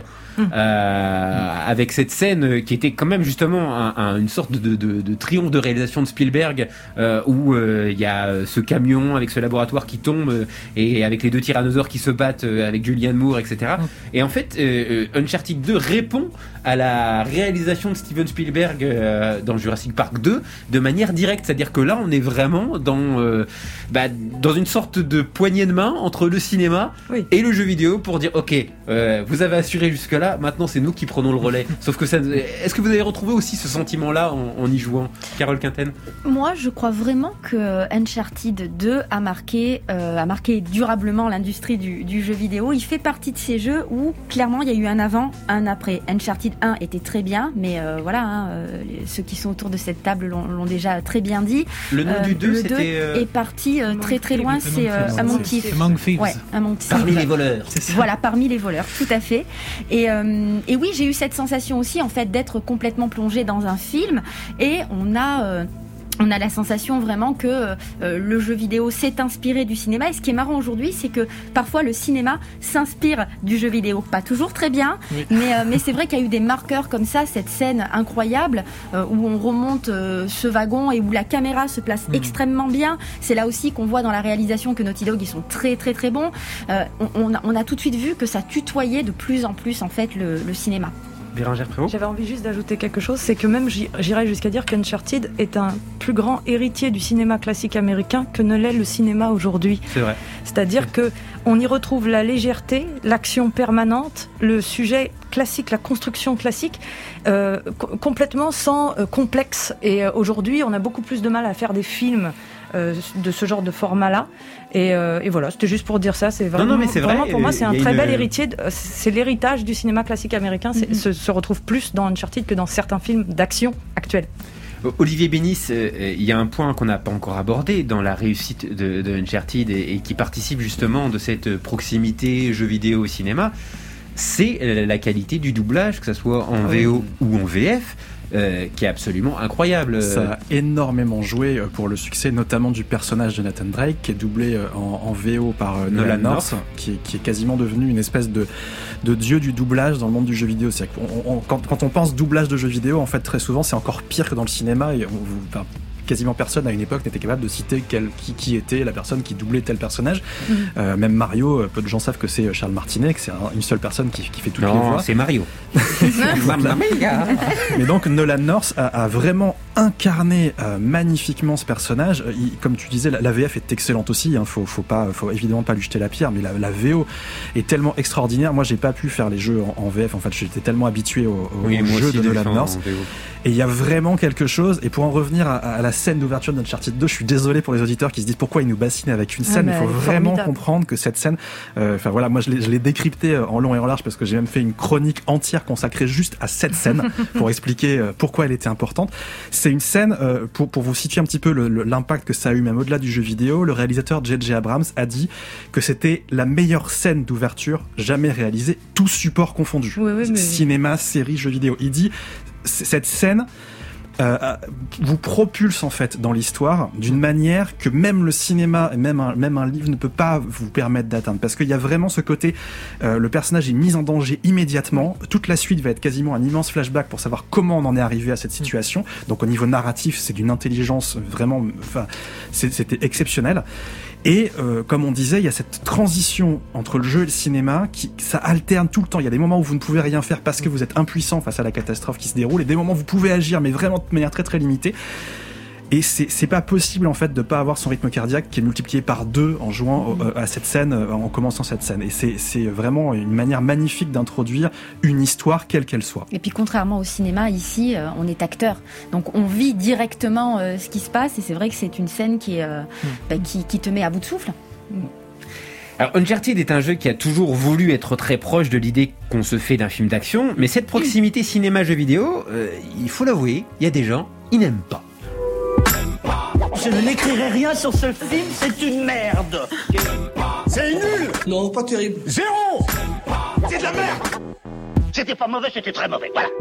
S5: euh, avec cette scène qui était quand même justement un, un, une sorte de, de, de triomphe de réalisation de Spielberg, euh, où il euh, y a ce camion avec ce laboratoire qui tombe euh, et avec les deux tyrannosaures qui se battent euh, avec Julianne Moore, et cetera. Et en fait, euh, Uncharted deux répond à la réalisation de Steven Spielberg euh, dans Jurassic Park deux de manière directe, c'est-à-dire que là on est vraiment dans euh, bah, dans une sorte de poignée de main entre le cinéma
S12: Oui.
S5: et le jeu vidéo pour dire ok, euh, vous avez assuré jusque là, maintenant c'est nous qui prenons le relais. Sauf que ça, est-ce que vous avez retrouvé aussi ce sentiment là en, en y jouant, Carole Quinten?
S9: Moi, je crois vraiment que Uncharted deux a marqué, euh, a marqué durablement l'industrie du, du jeu vidéo. Il fait partie de ces jeux où, clairement, il y a eu un avant, un après. Uncharted un était très bien, mais euh, voilà, hein, euh, les- ceux qui sont autour de cette table l'ont, l'ont déjà très bien dit.
S5: Le nom du deux,
S9: le
S5: c'était,
S9: deux
S5: euh,
S9: est parti euh, très très loin, c'est euh,
S13: Among
S9: Among
S13: Thieves.
S9: Thieves.
S13: Among Thieves.
S9: Ouais, Among Thieves.
S5: Parmi les voleurs.
S9: Voilà, parmi les voleurs, tout à fait. Et, euh, et oui, j'ai eu cette sensation aussi, en fait, d'être complètement plongée dans un film. Et on a... euh, on a la sensation vraiment que euh, le jeu vidéo s'est inspiré du cinéma. Et ce qui est marrant aujourd'hui, c'est que parfois le cinéma s'inspire du jeu vidéo. Pas toujours très bien,
S13: Oui.
S9: mais, euh, mais c'est vrai qu'il y a eu des marqueurs comme ça, cette scène incroyable euh, où on remonte euh, ce wagon et où la caméra se place
S13: Mhm.
S9: extrêmement bien. C'est là aussi qu'on voit dans la réalisation que Naughty Dog, ils sont très très très bons. Euh, on, on, a, on a tout de suite vu que ça tutoyait de plus en plus en fait le, le cinéma.
S5: Bérangère Prévost.
S12: J'avais envie juste d'ajouter quelque chose, c'est que même j'y- j'irais jusqu'à dire qu'Uncharted est un plus grand héritier du cinéma classique américain que ne l'est le cinéma aujourd'hui.
S5: C'est vrai.
S12: C'est-à-dire que on y retrouve la légèreté, l'action permanente, le sujet classique, la construction classique, euh, co- complètement sans euh, complexe. Et euh, aujourd'hui, on a beaucoup plus de mal à faire des films euh, de ce genre de format-là. Et, euh, et voilà, c'était juste pour dire ça. C'est vraiment,
S5: non, mais c'est vrai,
S12: vraiment, pour moi, c'est
S5: il
S12: un
S5: y a
S12: très
S5: une-
S12: bel héritier. de- C'est l'héritage du cinéma classique américain. C'est- se, se retrouve plus dans Uncharted que dans certains films d'action actuels.
S5: Olivier Bénis, euh, il y a un point qu'on n'a pas encore abordé dans la réussite de, de Uncharted et, et qui participe justement de cette proximité jeu vidéo au cinéma, c'est euh, la qualité du doublage, que ce soit en V O ou en V F, euh, qui est absolument incroyable.
S10: Ça a énormément joué euh, pour le succès, notamment du personnage de Nathan Drake, qui est doublé euh, en, en V O par euh, Nolan
S5: Nolan
S10: North, qui est, qui est quasiment devenu une espèce de, de dieu du doublage dans le monde du jeu vidéo. C'est-à-dire qu'on- on- quand, quand on pense doublage de jeux vidéo, en fait, très souvent, c'est encore pire que dans le cinéma. Et on, vous- enfin, quasiment personne à une époque n'était capable de citer quel, qui, qui était la personne qui doublait tel personnage.
S5: Mhm.
S10: Euh, même Mario, euh, peu de gens savent que c'est Charles Martinet, que c'est un- une seule personne qui, qui fait toutes
S5: Non,
S10: les voix.
S5: c'est Mario. Mamma mia.
S10: Mais donc Nolan North a, a vraiment incarné euh, magnifiquement ce personnage. Euh, il- comme tu disais, la, la V F est excellente aussi. Hein, faut, faut pas, faut évidemment pas lui jeter la pierre. Mais la, la V O est tellement extraordinaire. Moi, j'ai pas pu faire les jeux en, en V F. En fait, j'étais tellement habitué au, au
S5: Oui, moi
S10: jeu
S5: aussi,
S10: de
S5: des
S10: Nolan
S5: fois en
S10: North.
S5: V O.
S10: Et il y a vraiment quelque chose. Et pour en revenir à, à la scène d'ouverture d'Uncharted deux, je suis désolé pour les auditeurs qui se disent pourquoi ils nous bassinent avec une
S12: Ah,
S10: scène.
S12: mais
S10: Il faut
S12: elle est
S10: vraiment
S12: formidable.
S10: comprendre que cette scène, euh, enfin voilà, moi je l'ai, je l'ai décryptée euh, en long et en large parce que j'ai même fait une chronique entière consacrée juste à cette scène pour expliquer euh, pourquoi elle était importante. C'est une scène, euh, pour, pour vous situer un petit peu le, le, l'impact que ça a eu même au-delà du jeu vidéo, le réalisateur J J Abrams a dit que c'était la meilleure scène d'ouverture jamais réalisée, tous supports confondus.
S12: Oui, oui, mais-
S10: Cinéma, série, jeux vidéo. Il dit, c- cette scène, euh, vous propulse en fait dans l'histoire d'une manière que même le cinéma et même un, même un livre ne peut pas vous permettre d'atteindre, parce qu'il y a vraiment ce côté, euh, le personnage est mis en danger immédiatement, toute la suite va être quasiment un immense flashback pour savoir comment on en est arrivé à cette situation, donc au niveau narratif c'est d'une intelligence vraiment, enfin c'est, c'était exceptionnel. Et euh, comme on disait, il y a cette transition entre le jeu et le cinéma qui ça alterne tout le temps. Il y a des moments où vous ne pouvez rien faire parce que vous êtes impuissant face à la catastrophe qui se déroule, et des moments où vous pouvez agir, mais vraiment de manière très très limitée. Et c'est, c'est pas possible en fait de pas avoir son rythme cardiaque qui est multiplié par deux en jouant euh, à cette scène, euh, en commençant cette scène. Et c'est, c'est vraiment une manière magnifique d'introduire une histoire quelle qu'elle soit.
S9: Et puis contrairement au cinéma, ici, euh, on est acteur. Donc on vit directement euh, ce qui se passe, et c'est vrai que c'est une scène qui, est, euh, mmh. bah, qui, qui te met à bout de souffle. Mmh.
S5: Alors Uncharted est un jeu qui a toujours voulu être très proche de l'idée qu'on se fait d'un film d'action, mais cette proximité cinéma-jeu vidéo, euh, il faut l'avouer, il y a des gens, ils n'aiment pas.
S16: Je ne n'écrirai rien sur ce film, c'est une merde. C'est nul. Non, pas terrible. Zéro. C'est de la merde. C'était pas mauvais, c'était très mauvais, voilà.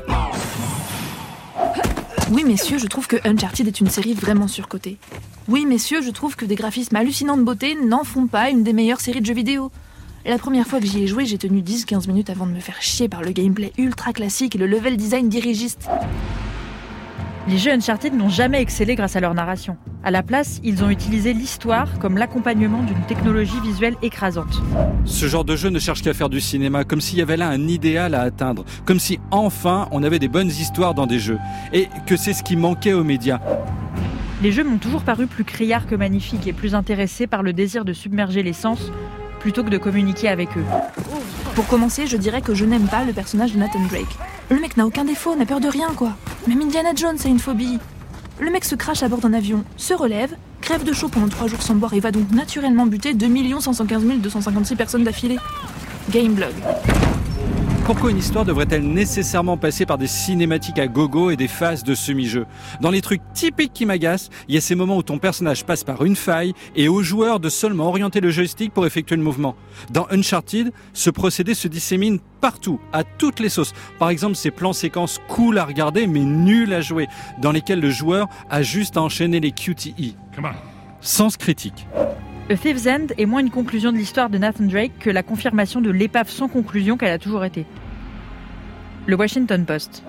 S17: Oui, messieurs, je trouve que Uncharted est une série vraiment surcotée. Oui, messieurs, je trouve que des graphismes hallucinants de beauté n'en font pas une des meilleures séries de jeux vidéo. La première fois que j'y ai joué, j'ai tenu dix à quinze minutes avant de me faire chier par le gameplay ultra classique et le level design dirigiste.
S18: Les jeux Uncharted n'ont jamais excellé grâce à leur narration. À la place, ils ont utilisé l'histoire comme l'accompagnement d'une technologie visuelle écrasante.
S19: Ce genre de jeu ne cherche qu'à faire du cinéma, comme s'il y avait là un idéal à atteindre, comme si enfin on avait des bonnes histoires dans des jeux, et que c'est ce qui manquait aux médias.
S18: Les jeux m'ont toujours paru plus criards que magnifiques et plus intéressés par le désir de submerger les sens plutôt que de communiquer avec eux.
S17: Pour commencer, je dirais que je n'aime pas le personnage de Nathan Drake. Le mec n'a aucun défaut, n'a peur de rien, quoi. Même Indiana Jones a une phobie. Le mec se crache à bord d'un avion, se relève, crève de chaud pendant trois jours sans boire et va donc naturellement buter deux millions cinq cent quinze mille deux cent cinquante-six personnes d'affilée. Gameblog.
S19: Pourquoi une histoire devrait-elle nécessairement passer par des cinématiques à gogo et des phases de semi-jeu ? Dans les trucs typiques qui m'agacent, il y a ces moments où ton personnage passe par une faille et au joueur de seulement orienter le joystick pour effectuer le mouvement. Dans Uncharted, ce procédé se dissémine partout, à toutes les sauces. Par exemple, ces plans séquences cool à regarder mais nuls à jouer, dans lesquels le joueur a juste à enchaîner les Q T E. Sens critique.
S18: A Thief's End est moins une conclusion de l'histoire de Nathan Drake que la confirmation de l'épave sans conclusion qu'elle a toujours été. Le Washington Post.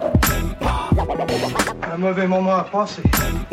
S16: Un mauvais moment à passer.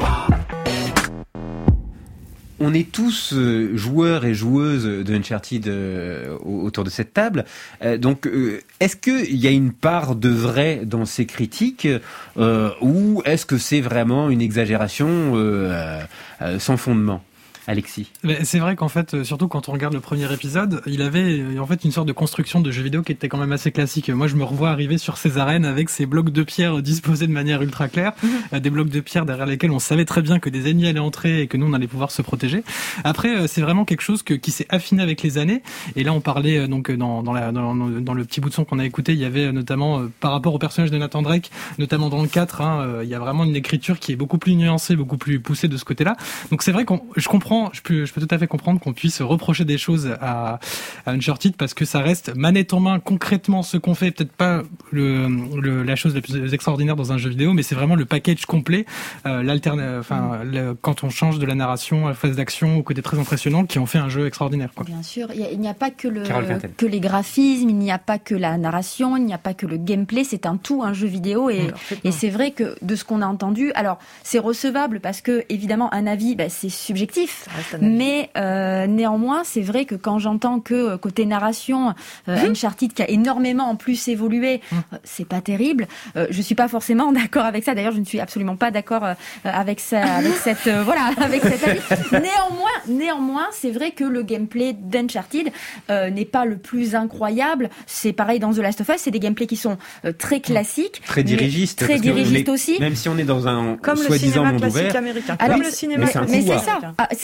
S5: On est tous euh, joueurs et joueuses de Uncharted euh, autour de cette table. Euh, donc, euh, est-ce qu'il y a une part de vrai dans ces critiques euh, ou est-ce que c'est vraiment une exagération euh, euh, sans fondement ? Alexis.
S13: C'est vrai qu'en fait, surtout quand on regarde le premier épisode, il avait en fait une sorte de construction de jeu vidéo qui était quand même assez classique. Moi, je me revois arriver sur ces arènes avec ces blocs de pierre disposés de manière ultra claire, mmh. des blocs de pierre derrière lesquels on savait très bien que des ennemis allaient entrer et que nous, on allait pouvoir se protéger. Après, c'est vraiment quelque chose que, qui s'est affiné avec les années. Et là, on parlait donc dans, dans, la, dans, dans le petit bout de son qu'on a écouté, il y avait notamment par rapport au personnage de Nathan Drake, notamment dans le quatre, hein, il y a vraiment une écriture qui est beaucoup plus nuancée, beaucoup plus poussée de ce côté-là. Donc c'est vrai qu'on, je comprends. Je peux, je peux tout à fait comprendre qu'on puisse reprocher des choses à, à Uncharted parce que ça reste manette en main concrètement ce qu'on fait, peut-être pas le, le, la chose la plus extraordinaire dans un jeu vidéo, mais c'est vraiment le package complet, euh, l'alterne, enfin, le, quand on change de la narration à la phase d'action au côté très impressionnant qui en fait un jeu extraordinaire, quoi.
S9: Bien sûr, il, y a, il n'y a pas que, le, que les graphismes, il n'y a pas que la narration, il n'y a pas que le gameplay, c'est un tout, un jeu vidéo et, mmh, et c'est vrai que de ce qu'on a entendu, alors c'est recevable parce que évidemment un avis, bah, c'est subjectif. Mais euh, néanmoins, c'est vrai que quand j'entends que côté narration, euh, mmh. Uncharted qui a énormément en plus évolué, mmh. euh, c'est pas terrible. Euh, je suis pas forcément d'accord avec ça. D'ailleurs, je ne suis absolument pas d'accord euh, avec ça, avec cette euh, voilà, avec cet avis. Néanmoins, néanmoins, c'est vrai que le gameplay d'Uncharted euh, n'est pas le plus incroyable. C'est pareil dans The Last of Us, c'est des gameplays qui sont euh, très classiques,
S5: très dirigistes,
S9: très dirigistes
S5: est,
S9: aussi.
S5: Même si on est dans un
S12: comme
S5: soi-disant monde ouvert,
S12: américain.
S9: Alors,
S12: Comme
S9: oui,
S12: le cinéma
S9: mais, mais c'est ça. Ah, c'est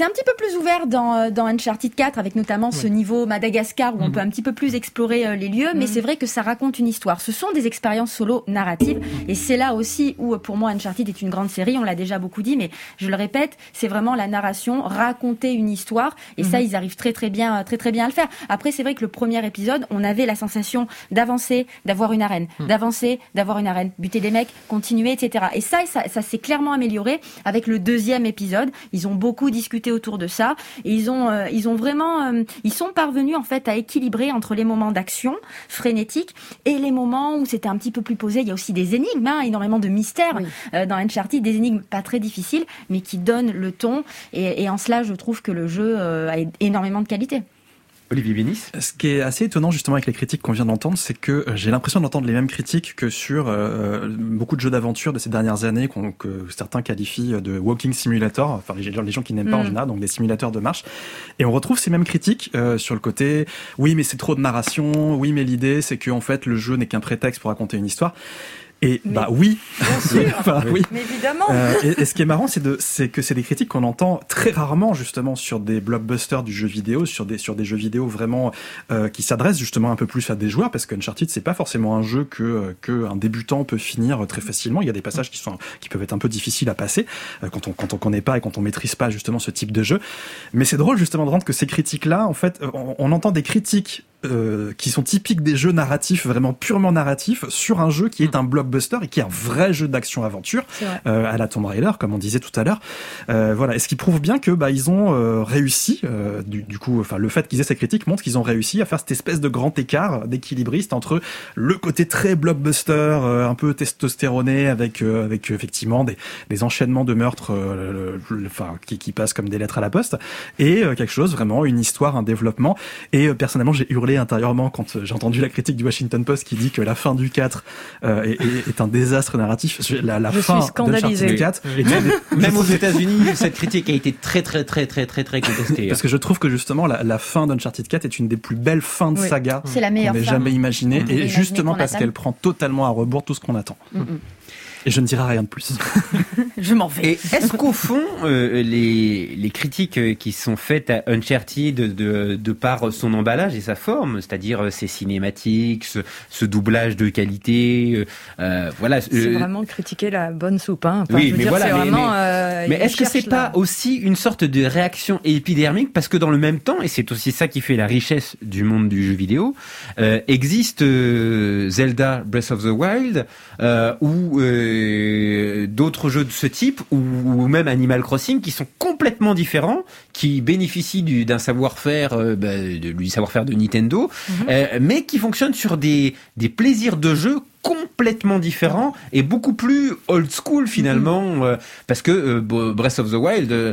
S9: un petit peu plus ouvert dans, dans Uncharted quatre, avec notamment ce niveau Madagascar où mmh. on peut un petit peu plus explorer euh, les lieux, mmh. mais c'est vrai que ça raconte une histoire. Ce sont des expériences solo narratives, et c'est là aussi où, pour moi, Uncharted est une grande série. On l'a déjà beaucoup dit, mais je le répète, c'est vraiment la narration, raconter une histoire, et mmh. ça, ils arrivent très très bien, très très bien à le faire. Après, c'est vrai que le premier épisode, on avait la sensation d'avancer, d'avoir une arène, mmh. d'avancer, d'avoir une arène, buter des mecs, continuer, et cetera. Et ça, ça, ça s'est clairement amélioré avec le deuxième épisode. Ils ont beaucoup discuté autour de ça, et ils ont, euh, ils ont vraiment, euh, ils sont parvenus en fait à équilibrer entre les moments d'action frénétique et les moments où c'était un petit peu plus posé. Il y a aussi des énigmes, hein, énormément de mystères oui. euh, dans Uncharted, des énigmes pas très difficiles, mais qui donnent le ton. Et, et en cela, je trouve que le jeu euh, a énormément de qualité.
S5: Olivier Bénis.
S10: Ce qui est assez étonnant justement avec les critiques qu'on vient d'entendre, c'est que j'ai l'impression d'entendre les mêmes critiques que sur euh, beaucoup de jeux d'aventure de ces dernières années qu'on, que certains qualifient de walking simulator, enfin les gens, les gens qui n'aiment pas mm. en général, donc des simulateurs de marche. Et on retrouve ces mêmes critiques euh, sur le côté oui mais c'est trop de narration, oui mais l'idée c'est que en fait le jeu n'est qu'un prétexte pour raconter une histoire. Et mais bah oui,
S12: bien sûr,
S10: enfin, oui.
S12: mais évidemment.
S10: Euh, et, et ce qui est marrant, c'est de, c'est que c'est des critiques qu'on entend très rarement justement sur des blockbusters du jeu vidéo, sur des sur des jeux vidéo vraiment euh, qui s'adressent justement un peu plus à des joueurs, parce qu'Uncharted c'est pas forcément un jeu que que un débutant peut finir très facilement. Il y a des passages qui sont qui peuvent être un peu difficiles à passer euh, quand on quand on connaît pas et quand on maîtrise pas justement ce type de jeu. Mais c'est drôle justement de rendre que ces critiques-là, en fait, on, on entend des critiques Euh, qui sont typiques des jeux narratifs, vraiment purement narratifs, sur un jeu qui est un blockbuster et qui est un vrai jeu d'action-aventure euh, à la Tomb Raider, comme on disait tout à l'heure. Euh, voilà, et ce qui prouve bien que bah ils ont euh, réussi. Euh, du, du coup, enfin le fait qu'ils aient ces critiques montre qu'ils ont réussi à faire cette espèce de grand écart d'équilibriste entre le côté très blockbuster, euh, un peu testostéroné, avec euh, avec effectivement des, des enchaînements de meurtres, euh, le, le, enfin qui, qui passent comme des lettres à la poste, et euh, quelque chose vraiment, une histoire, un développement. Et euh, personnellement, j'ai hurlé intérieurement quand j'ai entendu la critique du Washington Post qui dit que la fin du quatre euh, est, est, est un désastre narratif. La, la
S12: je
S10: fin
S12: suis scandalisée.
S10: de quatre,
S5: et même, même aux États-Unis, cette critique a été très très très très très très contestée.
S10: Parce que je trouve que justement la, la fin d'Uncharted quatre est une des plus belles fins de
S9: oui.
S10: saga
S9: c'est la meilleure
S10: qu'on ait
S9: fin.
S10: jamais imaginé,
S9: mmh.
S10: et justement parce qu'elle prend totalement à rebours tout ce qu'on attend. Mmh. Et je ne dirai rien de plus.
S9: Je m'en vais.
S5: Et est-ce qu'au fond, euh, les, les critiques qui sont faites à Uncharted de, de, de par son emballage et sa forme, c'est-à-dire ses cinématiques, ce, ce doublage de qualité, euh, voilà.
S12: C'est euh, vraiment critiquer la bonne soupe, hein. Enfin,
S5: oui,
S12: je veux
S5: mais
S12: dire,
S5: voilà.
S12: c'est
S5: Mais,
S12: vraiment,
S5: mais,
S12: euh,
S5: mais est-ce que c'est
S12: là.
S5: pas aussi une sorte de réaction épidermique, parce que dans le même temps, et c'est aussi ça qui fait la richesse du monde du jeu vidéo, euh, existe euh, Zelda Breath of the Wild, euh, ou euh, d'autres jeux de ce type, ou, ou même Animal Crossing, qui sont complètement différents, qui bénéficient du, d'un savoir-faire, euh, bah, de, du savoir-faire de Nintendo, mm-hmm. euh, mais qui fonctionnent sur des, des plaisirs de jeu complètement différents et beaucoup plus old school finalement, mm-hmm. euh, parce que euh, Breath of the Wild, euh,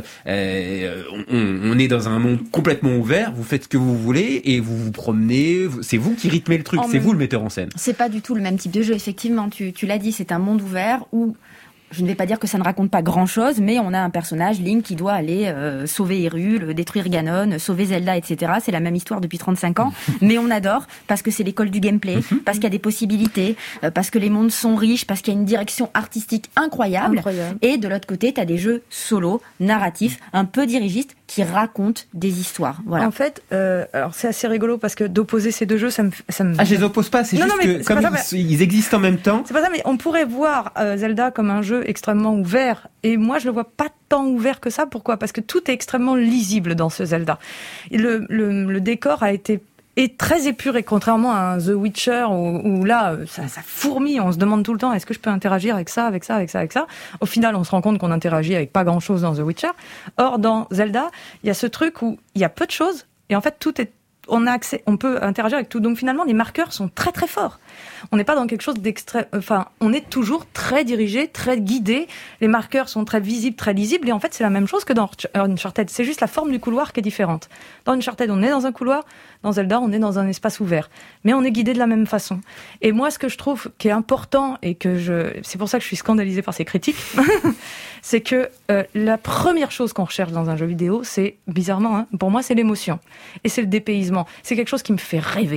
S5: on, on est dans un monde complètement ouvert, vous faites ce que vous voulez et vous vous promenez, c'est vous qui rythmez le truc, en c'est même... vous le metteur en scène.
S9: C'est pas du tout le même type de jeu, effectivement, tu, tu l'as dit, c'est un monde ouvert où je ne vais pas dire que ça ne raconte pas grand-chose, mais on a un personnage, Link, qui doit aller euh, sauver Hyrule, détruire Ganon, sauver Zelda, et cetera. C'est la même histoire depuis trente-cinq ans, mais on adore parce que c'est l'école du gameplay, parce qu'il y a des possibilités, euh, parce que les mondes sont riches, parce qu'il y a une direction artistique incroyable. incroyable. Et de l'autre côté, tu as des jeux solo, narratifs, un peu dirigistes, qui racontent des histoires. Voilà.
S12: En fait, euh, alors c'est assez rigolo parce que d'opposer ces deux jeux, ça me, ça me.
S5: Ah, je les oppose pas. C'est non, juste non, que comme ils, ça, ils existent en même temps.
S12: C'est pas ça, mais on pourrait voir euh, Zelda comme un jeu extrêmement ouvert, et moi je le vois pas tant ouvert que ça. Pourquoi ? Parce que tout est extrêmement lisible dans ce Zelda. Et le, le, le décor a été est très épuré, contrairement à un The Witcher où, où là, ça, ça fourmille, on se demande tout le temps, est-ce que je peux interagir avec ça, avec ça, avec ça, avec ça ? Au final, on se rend compte qu'on interagit avec pas grand-chose dans The Witcher. Or, dans Zelda, il y a ce truc où il y a peu de choses, et en fait, tout est, on a accès, on peut interagir avec tout. Donc finalement, les marqueurs sont très très forts. On n'est pas dans quelque chose d'extrême, enfin, on est toujours très dirigé, très guidé. Les marqueurs sont très visibles, très lisibles, et en fait, c'est la même chose que dans Uncharted. C'est juste la forme du couloir qui est différente. Dans Uncharted, on est dans un couloir. Dans Zelda, on est dans un espace ouvert. Mais on est guidé de la même façon. Et moi, ce que je trouve qui est important, et que je, c'est pour ça que je suis scandalisée par ces critiques, c'est que euh, la première chose qu'on recherche dans un jeu vidéo, c'est, bizarrement, hein, pour moi, c'est l'émotion. Et c'est le dépaysement. C'est quelque chose qui me fait rêver.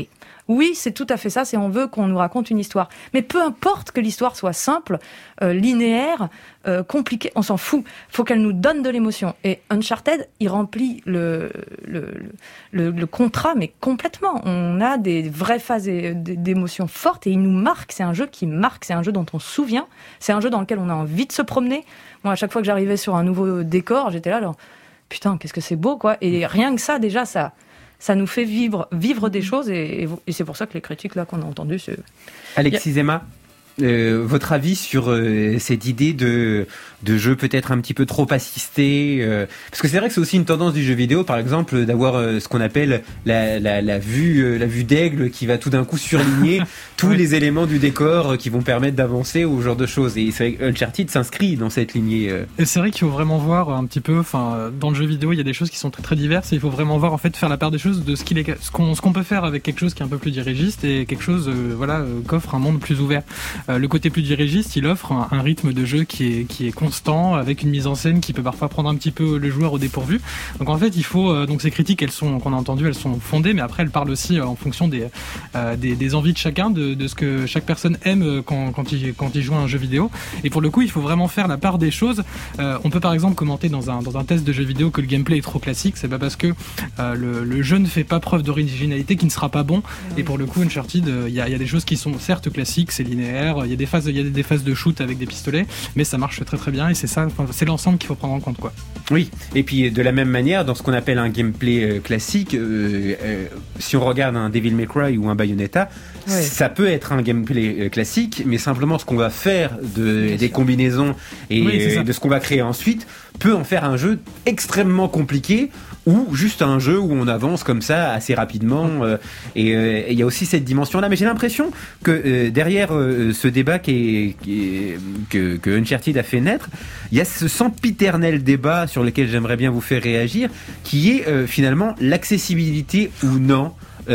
S12: Oui, c'est tout à fait ça, c'est on veut qu'on nous raconte une histoire. Mais peu importe que l'histoire soit simple, euh, linéaire, euh, compliquée, on s'en fout. Faut qu'elle nous donne de l'émotion. Et Uncharted, il remplit le, le, le, le contrat, mais complètement. On a des vraies phases d'émotions fortes et il nous marque. C'est un jeu qui marque, c'est un jeu dont on se souvient, c'est un jeu dans lequel on a envie de se promener. Moi, à chaque fois que j'arrivais sur un nouveau décor, j'étais là, genre, putain, qu'est-ce que c'est beau, quoi. Et rien que ça, déjà, ça... ça nous fait vivre, vivre des choses et, et c'est pour ça que les critiques là qu'on a entendues, c'est...
S5: Alexis Zema, euh, votre avis sur euh, cette idée de, de jeu peut-être un petit peu trop assisté euh, parce que c'est vrai que c'est aussi une tendance du jeu vidéo, par exemple, d'avoir euh, ce qu'on appelle la, la, la vue euh, la vue d'aigle qui va tout d'un coup surligner tous les éléments du décor euh, qui vont permettre d'avancer ou ce genre de choses. Et c'est vrai que Uncharted s'inscrit dans cette lignée. Euh.
S13: Et c'est vrai qu'il faut vraiment voir un petit peu, enfin, dans le jeu vidéo, il y a des choses qui sont très très diverses et il faut vraiment voir en fait faire la part des choses de ce qu'il est, ce qu'on, ce qu'on peut faire avec quelque chose qui est un peu plus dirigiste et quelque chose, euh, voilà, euh, qu'offre un monde plus ouvert. Euh, le côté plus dirigiste, il offre un, un rythme de jeu qui est qui est constant, avec une mise en scène qui peut parfois prendre un petit peu le joueur au dépourvu. Donc en fait, il faut euh, donc ces critiques, elles sont qu'on a entendues, elles sont fondées, mais après elles parlent aussi euh, en fonction des, euh, des des envies de chacun, de, de ce que chaque personne aime quand quand il quand il joue à un jeu vidéo. Et pour le coup, il faut vraiment faire la part des choses. Euh, on peut par exemple commenter dans un dans un test de jeu vidéo que le gameplay est trop classique. C'est pas parce que euh, le, le jeu ne fait pas preuve d'originalité qu'il ne sera pas bon. Et pour le coup, Uncharted, il euh, y, a, y a des choses qui sont certes classiques, c'est linéaire. Il y a des phases, il y a des phases de shoot avec des pistolets, mais ça marche très très bien. Et c'est ça, enfin, c'est l'ensemble qu'il faut prendre en compte, quoi.
S5: Oui. Et puis de la même manière, dans ce qu'on appelle un gameplay euh, classique, euh, euh, si on regarde un Devil May Cry ou un Bayonetta, ouais. ça peut être un gameplay euh, classique, mais simplement ce qu'on va faire de, des combinaisons et oui, de ce qu'on va créer ensuite peut en faire un jeu extrêmement compliqué ou juste un jeu où on avance comme ça assez rapidement. Euh, et il euh, y a aussi cette dimension-là. Mais j'ai l'impression que euh, derrière euh, ce débat qui est, qui est, que, que Uncharted a fait naître, il y a ce sempiternel débat sur lequel j'aimerais bien vous faire réagir, qui est euh, finalement l'accessibilité ou non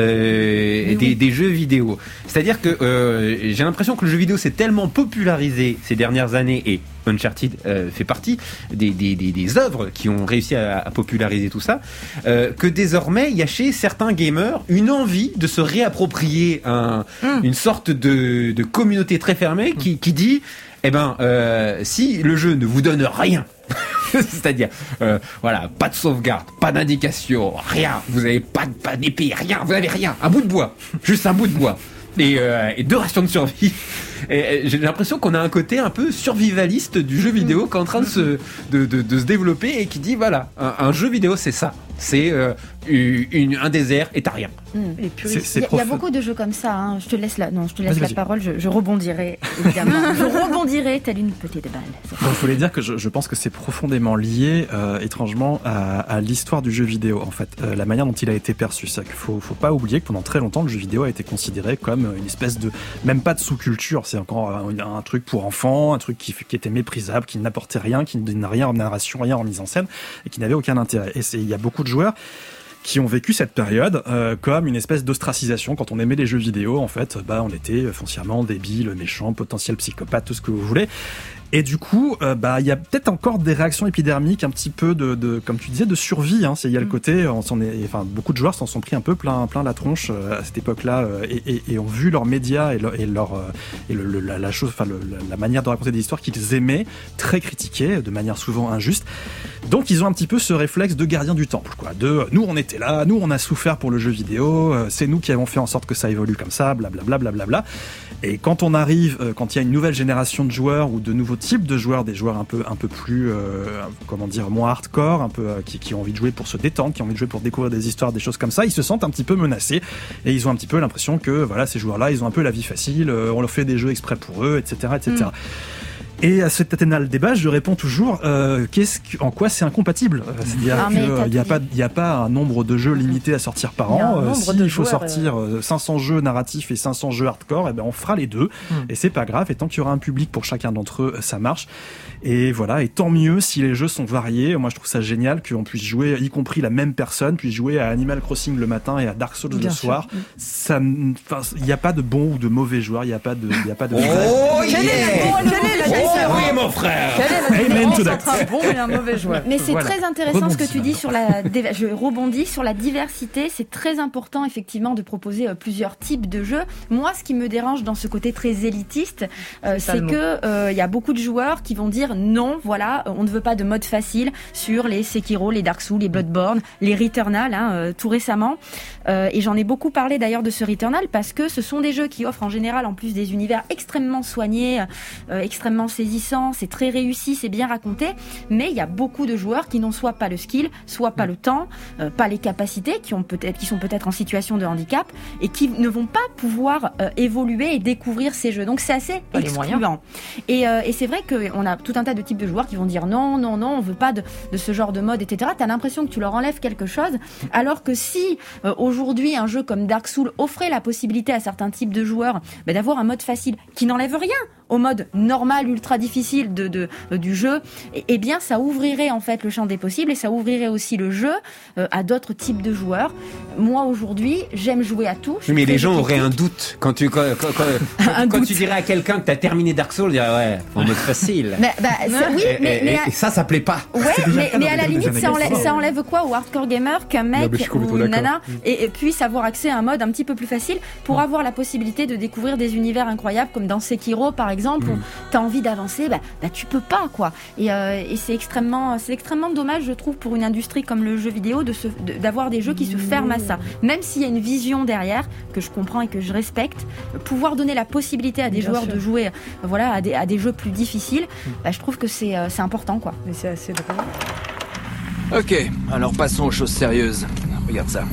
S5: Euh, oui. des, des jeux vidéo. C'est-à-dire que euh, j'ai l'impression que le jeu vidéo s'est tellement popularisé ces dernières années, et Uncharted euh, fait partie des, des, des, des œuvres qui ont réussi à, à populariser tout ça, euh, que désormais il y a chez certains gamers une envie de se réapproprier un, mmh. une sorte de, de communauté très fermée qui, qui dit eh ben euh, si le jeu ne vous donne rien c'est-à-dire, euh, voilà, pas de sauvegarde, pas d'indication, rien, vous avez pas, pas d'épée, rien, vous avez rien, un bout de bois, juste un bout de bois, et, euh, et deux rations de survie. Et, et j'ai l'impression qu'on a un côté un peu survivaliste du jeu vidéo qui est en train de se, de, de, de se développer et qui dit, voilà, un, un jeu vidéo c'est ça, c'est euh, une, un désert et t'as rien.
S9: Mmh. Il y a beaucoup de jeux comme ça. Hein. Je te laisse la, non, je te laisse vas-y, la vas-y. parole. Je, je rebondirai évidemment. je rebondirai telle une petite balle.
S10: Donc, je voulais dire que je, je pense que c'est profondément lié, euh, étrangement, à, à l'histoire du jeu vidéo. En fait, euh, la manière dont il a été perçu. C'est qu'il faut, faut pas oublier que pendant très longtemps, le jeu vidéo a été considéré comme une espèce de, même pas de sous-culture. C'est encore un, un truc pour enfants, un truc qui, qui était méprisable, qui n'apportait rien, qui n'a rien en narration, rien en mise en scène, et qui n'avait aucun intérêt. Et c'est, il y a beaucoup de joueurs qui ont vécu cette période euh, comme une espèce d'ostracisation. Quand on aimait les jeux vidéo, en fait, bah, on était foncièrement débile, méchant, potentiel psychopathe, tout ce que vous voulez. Et du coup, euh, bah, il y a peut-être encore des réactions épidermiques, un petit peu de, de comme tu disais, de survie. Hein. C'est, il y a le côté, on s'en est, enfin, beaucoup de joueurs s'en sont pris un peu plein, plein la tronche euh, à cette époque-là, euh, et, et, et ont vu leurs médias et leur, et leur, euh, et le, le, la, la chose, enfin, le, la manière de raconter des histoires qu'ils aimaient, très critiquées, de manière souvent injuste. Donc, ils ont un petit peu ce réflexe de gardien du temple, quoi. De, nous, on était là, nous, on a souffert pour le jeu vidéo, euh, c'est nous qui avons fait en sorte que ça évolue comme ça, blablabla, blablabla. Et quand on arrive, euh, quand il y a une nouvelle génération de joueurs ou de nouveaux types de joueurs, des joueurs un peu un peu plus euh, comment dire, moins hardcore, un peu euh, qui, qui ont envie de jouer pour se détendre, qui ont envie de jouer pour découvrir des histoires, des choses comme ça, ils se sentent un petit peu menacés et ils ont un petit peu l'impression que voilà, ces joueurs-là, ils ont un peu la vie facile, euh, on leur fait des jeux exprès pour eux, et cetera, et cetera. Mm. Et à cet éternel débat, je réponds toujours euh, qu'est-ce que, en quoi c'est incompatible. C'est-à-dire
S9: ah,
S10: qu'il n'y a pas, il y a pas un nombre de jeux limité à sortir par an. Euh, S'il si faut sortir euh... cinq cents jeux narratifs et cinq cents jeux hardcore, et ben on fera les deux. Mm. Et c'est pas grave. Et tant qu'il y aura un public pour chacun d'entre eux, ça marche. Et voilà. Et tant mieux si les jeux sont variés. Moi, je trouve ça génial qu'on puisse jouer, y compris la même personne, puisse jouer à Animal Crossing le matin et à Dark Souls Bien le soir. Mm. Ça, enfin, il n'y a pas de bon ou de mauvais joueurs. Il n'y a pas de, il y a pas de.
S5: Oh,
S9: quelle est la, quelle est la
S5: oui, mon frère.
S12: Quelle est la
S10: Amen
S12: différence
S10: to that.
S12: entre un bon et un mauvais joueur?
S9: Mais c'est
S10: Voilà.
S9: très intéressant ce que
S10: Rebondis.
S9: tu dis sur la. dé- Je rebondis sur la diversité. C'est très important effectivement de proposer euh, plusieurs types de jeux. Moi, ce qui me dérange dans ce côté très élitiste, euh,
S12: C'est ça,
S9: c'est
S12: le mot.
S9: que euh, il y a beaucoup de joueurs qui vont dire non. Voilà, on ne veut pas de mode facile sur les Sekiro, les Dark Souls, les Bloodborne, les Returnal, hein, euh, tout récemment. Euh, et j'en ai beaucoup parlé d'ailleurs de ce Returnal parce que ce sont des jeux qui offrent en général en plus des univers extrêmement soignés, euh, extrêmement saisissants. C'est très réussi, c'est bien raconté. Mais il y a beaucoup de joueurs qui n'ont soit pas le skill, soit pas le temps, euh, pas les capacités, qui ont peut-être, qui sont peut-être en situation de handicap et qui ne vont pas pouvoir euh, évoluer et découvrir ces jeux. Donc c'est assez
S12: Pas les moyens.
S9: excluant. Et, euh, et c'est vrai qu'on a tout un tas de types de joueurs qui vont dire non, non, non, on veut pas de, de ce genre de mode, et cetera. T'as l'impression que tu leur enlèves quelque chose, alors que si euh, aujourd'hui un jeu comme Dark Souls offrait la possibilité à certains types de joueurs bah, d'avoir un mode facile qui n'enlève rien au mode normal, ultra difficile de, de, euh, du jeu, et, eh bien ça ouvrirait en fait le champ des possibles et ça ouvrirait aussi le jeu euh, à d'autres types de joueurs. Moi aujourd'hui, j'aime jouer à tout. Je suis
S5: Mais
S9: très
S5: les gens auraient
S9: éclectique.
S5: un doute quand tu quand, quand, quand-
S9: Un
S5: quand
S9: doute.
S5: tu dirais à quelqu'un que t'as terminé Dark Souls, il dirait ouais, en mode facile.
S9: Mais, bah, c'est- oui,
S5: et,
S9: mais,
S5: et-
S9: mais
S5: et-
S9: à-
S5: et ça, ça plaît pas.
S9: Ouais,
S10: C'est déjà
S9: mais,
S10: le cas
S9: mais
S10: dans
S9: à la
S10: les
S9: limite,
S10: années
S9: ça enlève,
S10: quatre-vingts.
S9: ça enlève quoi au hardcore gamer qu'un
S10: Non,
S9: mec
S10: mais je suis
S9: ou
S10: complètement
S9: une
S10: d'accord.
S9: nana et, et puisse avoir accès à un mode un petit peu plus facile pour avoir la possibilité de découvrir des univers incroyables comme dans Sekiro par exemple où t'as envie d'avancer, bah, bah tu peux pas quoi. Et, euh, et c'est extrêmement, c'est extrêmement dommage je trouve pour une industrie comme le jeu vidéo de se, de- d'avoir des jeux qui se ferment à ça. Même s'il y a une vision derrière que je comprends et que je respecte, pouvoir donner la possibilité à des
S12: Bien
S9: joueurs
S12: sûr.
S9: de jouer, euh, voilà, à des, à des jeux plus difficiles, bah, je trouve que c'est, euh, c'est important quoi.
S12: Mais c'est assez drôle.
S20: Ok, alors passons aux choses sérieuses. Regarde ça.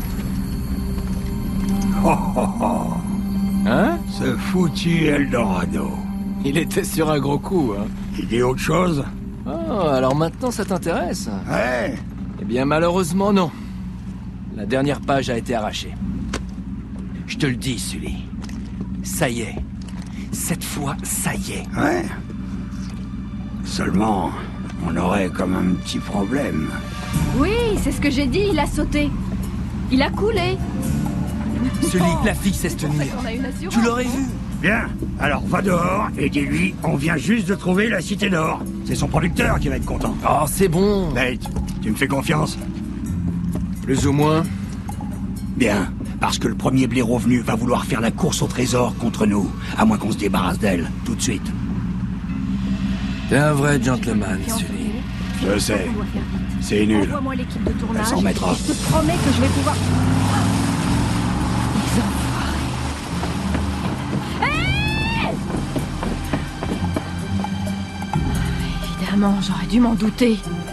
S16: Oh, oh, oh.
S20: Hein?
S16: Ce foutu Eldorado.
S20: Il était sur un gros coup, hein.
S16: Il dit autre chose?
S20: Oh, alors maintenant ça t'intéresse?
S16: Ouais.
S20: Eh bien malheureusement non. La dernière page a été arrachée. Je te le dis, Sully. Ça y est. Cette fois, ça y est.
S16: Ouais. Seulement, on aurait comme un petit problème.
S7: Oui, c'est ce que j'ai dit, il a sauté. Il a coulé.
S20: Sully, la fille sait se tenir.
S7: On a une assurance.
S20: Tu l'aurais vu.
S16: Bien, alors va dehors et dis-lui, on vient juste de trouver la Cité d'Or. C'est son producteur qui va être content.
S20: Oh, c'est bon.
S16: Nate, tu me fais confiance?
S20: Plus ou moins.
S16: Bien, parce que le premier blaireau venu va vouloir faire la course au trésor contre nous, à moins qu'on se débarrasse d'elle, tout de suite.
S20: T'es un vrai gentleman, Sully.
S16: Je sais, c'est nul.
S7: Envoie-moi l'équipe de tournage.
S16: Elle s'en remettra.
S7: Je te promets que je vais pouvoir. Les enfoirés. Hey! Évidemment, j'aurais dû m'en douter.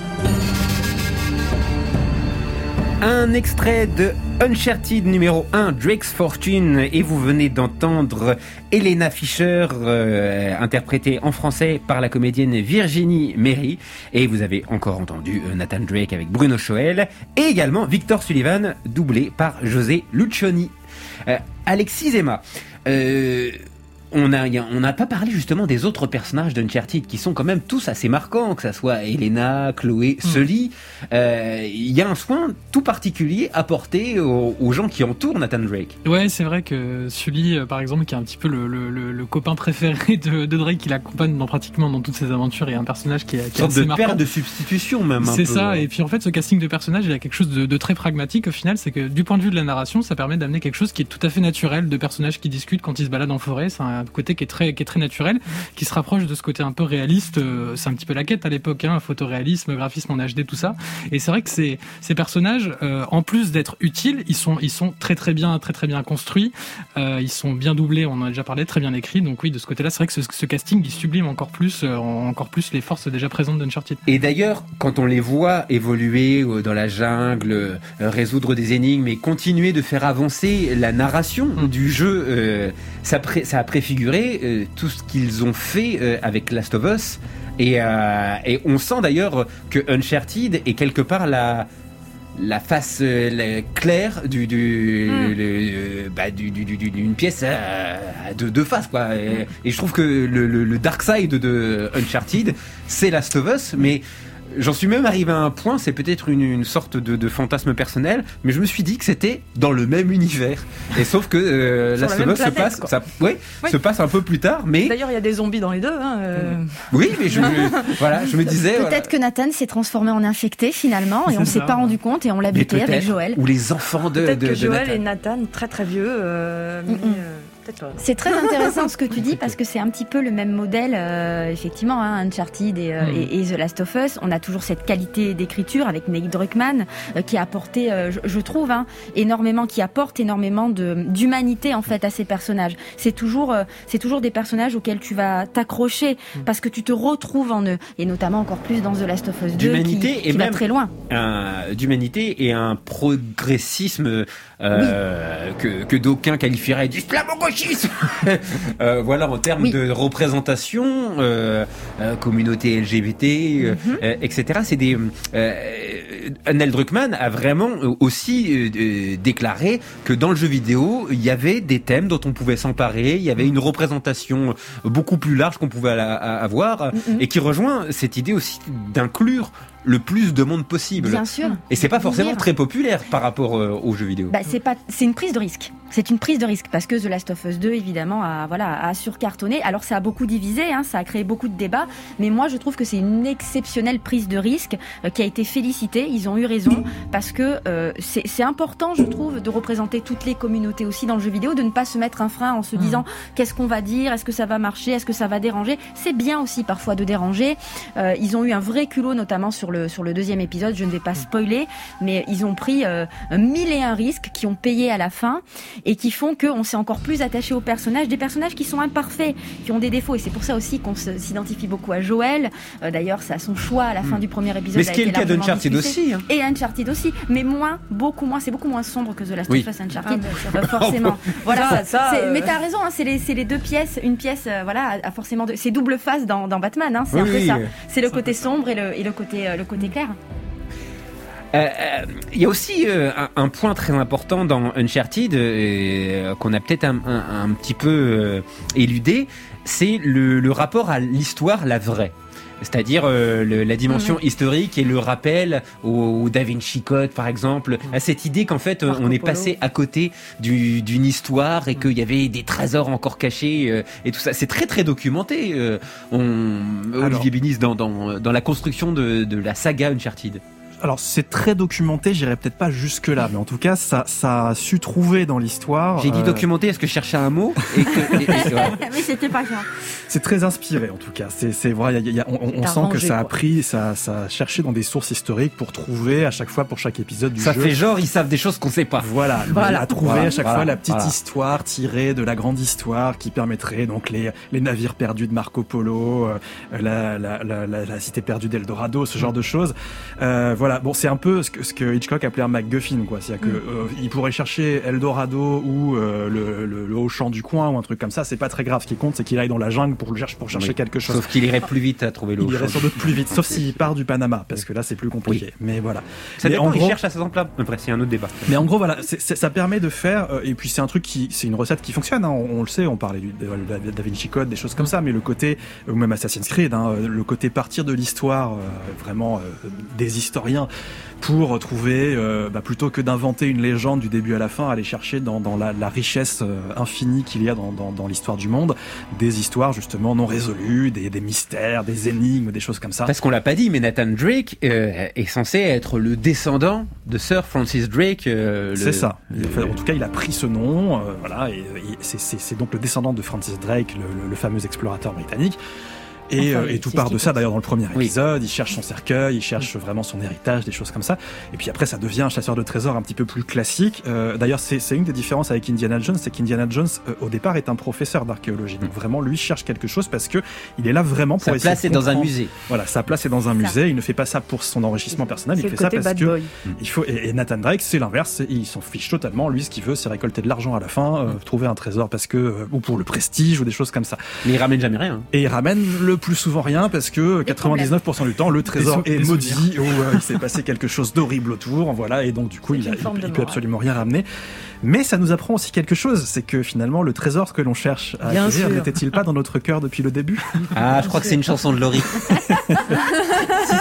S5: Un extrait de Uncharted numéro un, Drake's Fortune, et vous venez d'entendre Helena Fischer, euh, interprétée en français par la comédienne Virginie Méry, et vous avez encore entendu euh, Nathan Drake avec Bruno Choel, et également Victor Sullivan, doublé par José Lucioni. Euh, Alexis Zema, euh, on a, y a- on n'a pas parlé justement des autres personnages d'Uncharted qui sont quand même tous assez marquants, que ça soit Elena, Chloé, Sully. Euh, Il y a un soin tout particulier apporté aux, aux gens qui entourent Nathan Drake.
S13: Ouais, c'est vrai que Sully, euh, par exemple, qui est un petit peu le, le, le, le copain préféré de, de Drake, qui l'accompagne dans pratiquement dans toutes ses aventures, et un personnage qui est,
S5: Une
S13: qui est
S5: sorte
S13: assez
S5: de
S13: marquant.
S5: père de substitution même. un
S13: C'est
S5: peu.
S13: ça, et puis en fait ce casting de personnages il y a quelque chose de, de très pragmatique au final, c'est que du point de vue de la narration ça permet d'amener quelque chose qui est tout à fait naturel, de personnages qui discutent quand ils se baladent en forêt, c'est un côté qui est très, qui est très naturel, qui se rapproche de ce côté un peu réaliste, euh, c'est un petit peu la quête à l'époque, hein, photoréalisme, graphisme en H D, tout ça, et c'est vrai que ces, ces personnages, euh, en plus d'être utiles, ils sont, ils sont très très bien, très très bien construits, euh, ils sont bien doublés, on en a déjà parlé, très bien écrits, donc oui de ce côté-là c'est vrai que ce, ce casting il sublime encore plus, euh, encore plus les forces déjà présentes d'Uncharted.
S5: Et d'ailleurs, quand on les voit évoluer euh, dans la jungle, euh, résoudre des énigmes et continuer de faire avancer la narration
S13: Mm.
S5: du jeu, euh, ça, pré- ça a préfiguré euh, tout ce qu'ils ont fait euh, avec Last of Us. Et, euh, et on sent d'ailleurs que Uncharted est quelque part la la face euh, la- claire du du,
S9: Mm.
S5: le- euh, bah, du, du, du- du- d'une pièce euh, à deux, deux faces quoi. Et, et je trouve que le, le, le dark side de Uncharted c'est Last of Us, mais J'en suis même arrivé à un point, c'est peut-être une, une sorte de, de fantasme personnel, mais je me suis dit que c'était dans le même univers. Et sauf que euh, Last of Us se passe, ça, ouais, oui. se passe un peu plus tard, mais
S12: d'ailleurs il y a des zombies dans les deux. Hein, euh...
S5: Oui, mais je, voilà, je me disais.
S9: Peut-être
S5: voilà.
S9: que Nathan s'est transformé en infecté finalement, et c'est on s'est pas rendu compte, et on l'a buté avec Joël.
S5: Ou les enfants de,
S12: peut-être
S5: de,
S12: que
S5: de
S12: Joël
S5: Nathan.
S12: et Nathan très très vieux. Euh, mm-hmm. mais, euh...
S9: C'est très intéressant ce que tu dis parce que c'est un petit peu le même modèle, euh, effectivement, hein, Uncharted et, euh, mm. et, et The Last of Us. On a toujours cette qualité d'écriture avec Neil Druckmann euh, qui a apporté, euh, je, je trouve, hein, énormément, qui apporte énormément de, d'humanité en fait à ces personnages. C'est toujours, euh, c'est toujours des personnages auxquels tu vas t'accrocher mm. parce que tu te retrouves en eux, et notamment encore plus dans The Last of Us deux qui, qui
S5: et
S9: va
S5: même
S9: très loin.
S5: Un, d'humanité et un progressisme euh, oui. que, que d'aucuns qualifieraient d'islamo-gauchisme. euh, voilà, en termes oui. de représentation, euh, euh, communauté L G B T, mm-hmm. euh, et cetera. C'est des. Euh, Neil Druckmann a vraiment aussi euh, déclaré que dans le jeu vidéo, il y avait des thèmes dont on pouvait s'emparer, il y avait une représentation beaucoup plus large qu'on pouvait avoir, mm-hmm. et qui rejoint cette idée aussi d'inclure le plus de monde possible.
S9: Bien sûr.
S5: Et c'est pas forcément très populaire par rapport euh, aux jeux vidéo.
S9: Bah, c'est pas, c'est une prise de risque. C'est une prise de risque parce que The Last of Us deux, évidemment, a, voilà, a surcartonné. Alors, ça a beaucoup divisé, hein, ça a créé beaucoup de débats. Mais moi, je trouve que c'est une exceptionnelle prise de risque euh, qui a été félicitée. Ils ont eu raison parce que euh, c'est, c'est important, je trouve, de représenter toutes les communautés aussi dans le jeu vidéo, de ne pas se mettre un frein en se disant mmh. qu'est-ce qu'on va dire, est-ce que ça va marcher, est-ce que ça va déranger. C'est bien aussi parfois de déranger. Euh, ils ont eu un vrai culot, notamment sur le sur le deuxième épisode. Je ne vais pas spoiler, mais ils ont pris euh, mille et un risques qui ont payé à la fin et qui font qu'on s'est encore plus attaché aux personnages, des personnages qui sont imparfaits, qui ont des défauts, et c'est pour ça aussi qu'on se, s'identifie beaucoup à Joël. Euh, d'ailleurs, c'est à son choix à la fin mmh. du premier épisode.
S5: Mais ce qui est le cas d'Uncharted aussi. Hein.
S9: Et Uncharted aussi, mais moins, beaucoup moins, c'est beaucoup moins sombre que The Last oui. of Us Uncharted, ah, euh, forcément. voilà, ça, ça, c'est, euh... mais t'as raison, hein, c'est, les, c'est les deux pièces, une pièce, euh, voilà, a forcément deux, c'est double face dans, dans Batman, hein, c'est oui, un peu oui, ça. C'est le côté sombre et le, et le côté, euh, le côté clair.
S5: Il euh, euh, y a aussi euh, un, un point très important dans Uncharted euh, qu'on a peut-être un, un, un petit peu euh, éludé, c'est le, le rapport à l'histoire, la vraie. C'est-à-dire euh, le, la dimension mmh. historique et le rappel au, au Da Vinci Code, par exemple, mmh. à cette idée qu'en fait Marco on est passé à côté du, d'une histoire et mmh. qu'il y avait des trésors encore cachés euh, et tout ça. C'est très très documenté. Euh, on, Alors, Olivier Binis dans, dans, dans la construction de, de la saga Uncharted.
S10: Alors c'est très documenté, j'irai peut-être pas jusque là, mais en tout cas ça, ça a su trouver dans l'histoire.
S5: J'ai dit euh... documenté, est-ce que je cherchais un mot et que, et, et, ouais.
S9: Mais c'était pas grave.
S10: C'est très inspiré en tout cas. C'est, c'est vrai, y a, y a, on, on sent rangé, que ça quoi. a pris, ça, ça a cherché dans des sources historiques pour trouver à chaque fois pour chaque épisode du
S5: ça
S10: jeu.
S5: Ça fait genre ils savent des choses qu'on sait pas.
S10: Voilà, voilà. à trouver voilà, à chaque voilà, fois la petite
S5: voilà.
S10: histoire tirée de la grande histoire qui permettrait donc les les navires perdus de Marco Polo, euh, la, la, la, la, la cité perdue d'Eldorado, ce genre de choses. Euh, voilà, bon c'est un peu ce que, ce que Hitchcock appelait un MacGuffin, quoi. C'est-à-dire que euh, il pourrait chercher Eldorado ou euh, le, le, le Haut-Champ du coin ou un truc comme ça. C'est pas très grave. Ce qui compte, c'est qu'il aille dans la jungle pour le chercher pour chercher oui. quelque chose.
S5: Sauf qu'il irait plus vite à trouver le Haut-Champ.
S10: Il irait sans doute plus vite, sauf s'il part du Panama, parce que là c'est plus compliqué. Oui. Mais voilà.
S5: Ça
S10: mais
S5: dépend.
S10: En
S5: il
S10: gros,
S5: cherche à cet emploi. Après, c'est un autre débat.
S10: Mais en gros, voilà, c'est, c'est, ça permet de faire. Euh, et puis c'est un truc qui, c'est une recette qui fonctionne. Hein, on, on le sait. On parlait du de, de, de Da Vinci Code, des choses comme ça. Mais le côté, ou même Assassin's Creed, hein, le côté partir de l'histoire, euh, vraiment euh, des historiens. Pour trouver, euh, bah, plutôt que d'inventer une légende du début à la fin, aller chercher dans, dans la, la richesse euh, infinie qu'il y a dans, dans, dans l'histoire du monde, des histoires justement non résolues, des, des mystères, des énigmes, des choses comme ça.
S5: Parce qu'on l'a pas dit, mais Nathan Drake euh, est censé être le descendant de Sir Francis Drake. Euh, le,
S10: c'est ça.
S5: Le...
S10: Fait, en tout cas, il a pris ce nom. Euh, voilà, et, et c'est, c'est, c'est donc le descendant de Francis Drake, le, le, le fameux explorateur britannique. Et, enfin, euh, et tout part de ça d'ailleurs dans le premier épisode, oui. il cherche son cercueil, il cherche oui. vraiment son héritage, des choses comme ça. Et puis après ça devient un chasseur de trésors un petit peu plus classique. Euh, d'ailleurs c'est, c'est une des différences avec Indiana Jones, c'est qu'Indiana Jones euh, au départ est un professeur d'archéologie. Donc vraiment lui cherche quelque chose parce que il est là vraiment pour
S5: sa
S10: essayer
S5: place
S10: de
S5: est dans un musée.
S10: Voilà, sa place est dans un ça. musée. Il ne fait pas ça pour son enrichissement personnel, c'est il fait ça parce que boy. il faut. Et, et Nathan Drake c'est l'inverse, il s'en fiche totalement. Lui ce qu'il veut c'est récolter de l'argent à la fin, euh, trouver un trésor parce que euh, ou pour le prestige ou des choses comme ça.
S5: Mais il ramène jamais rien.
S10: Et il ramène le plus souvent rien. Parce que quatre-vingt-dix-neuf pour cent du temps, le trésor est maudit ou euh, il s'est passé quelque chose d'horrible autour, voilà, et donc du coup, il, a, il, il peut absolument rien ramener. Mais ça nous apprend aussi quelque chose, c'est que finalement, le trésor que l'on cherche à
S12: Bien
S10: acquérir
S12: sûr.
S10: n'était-il pas dans notre cœur depuis le début ?
S5: Ah, je crois que c'est une chanson de Laurie.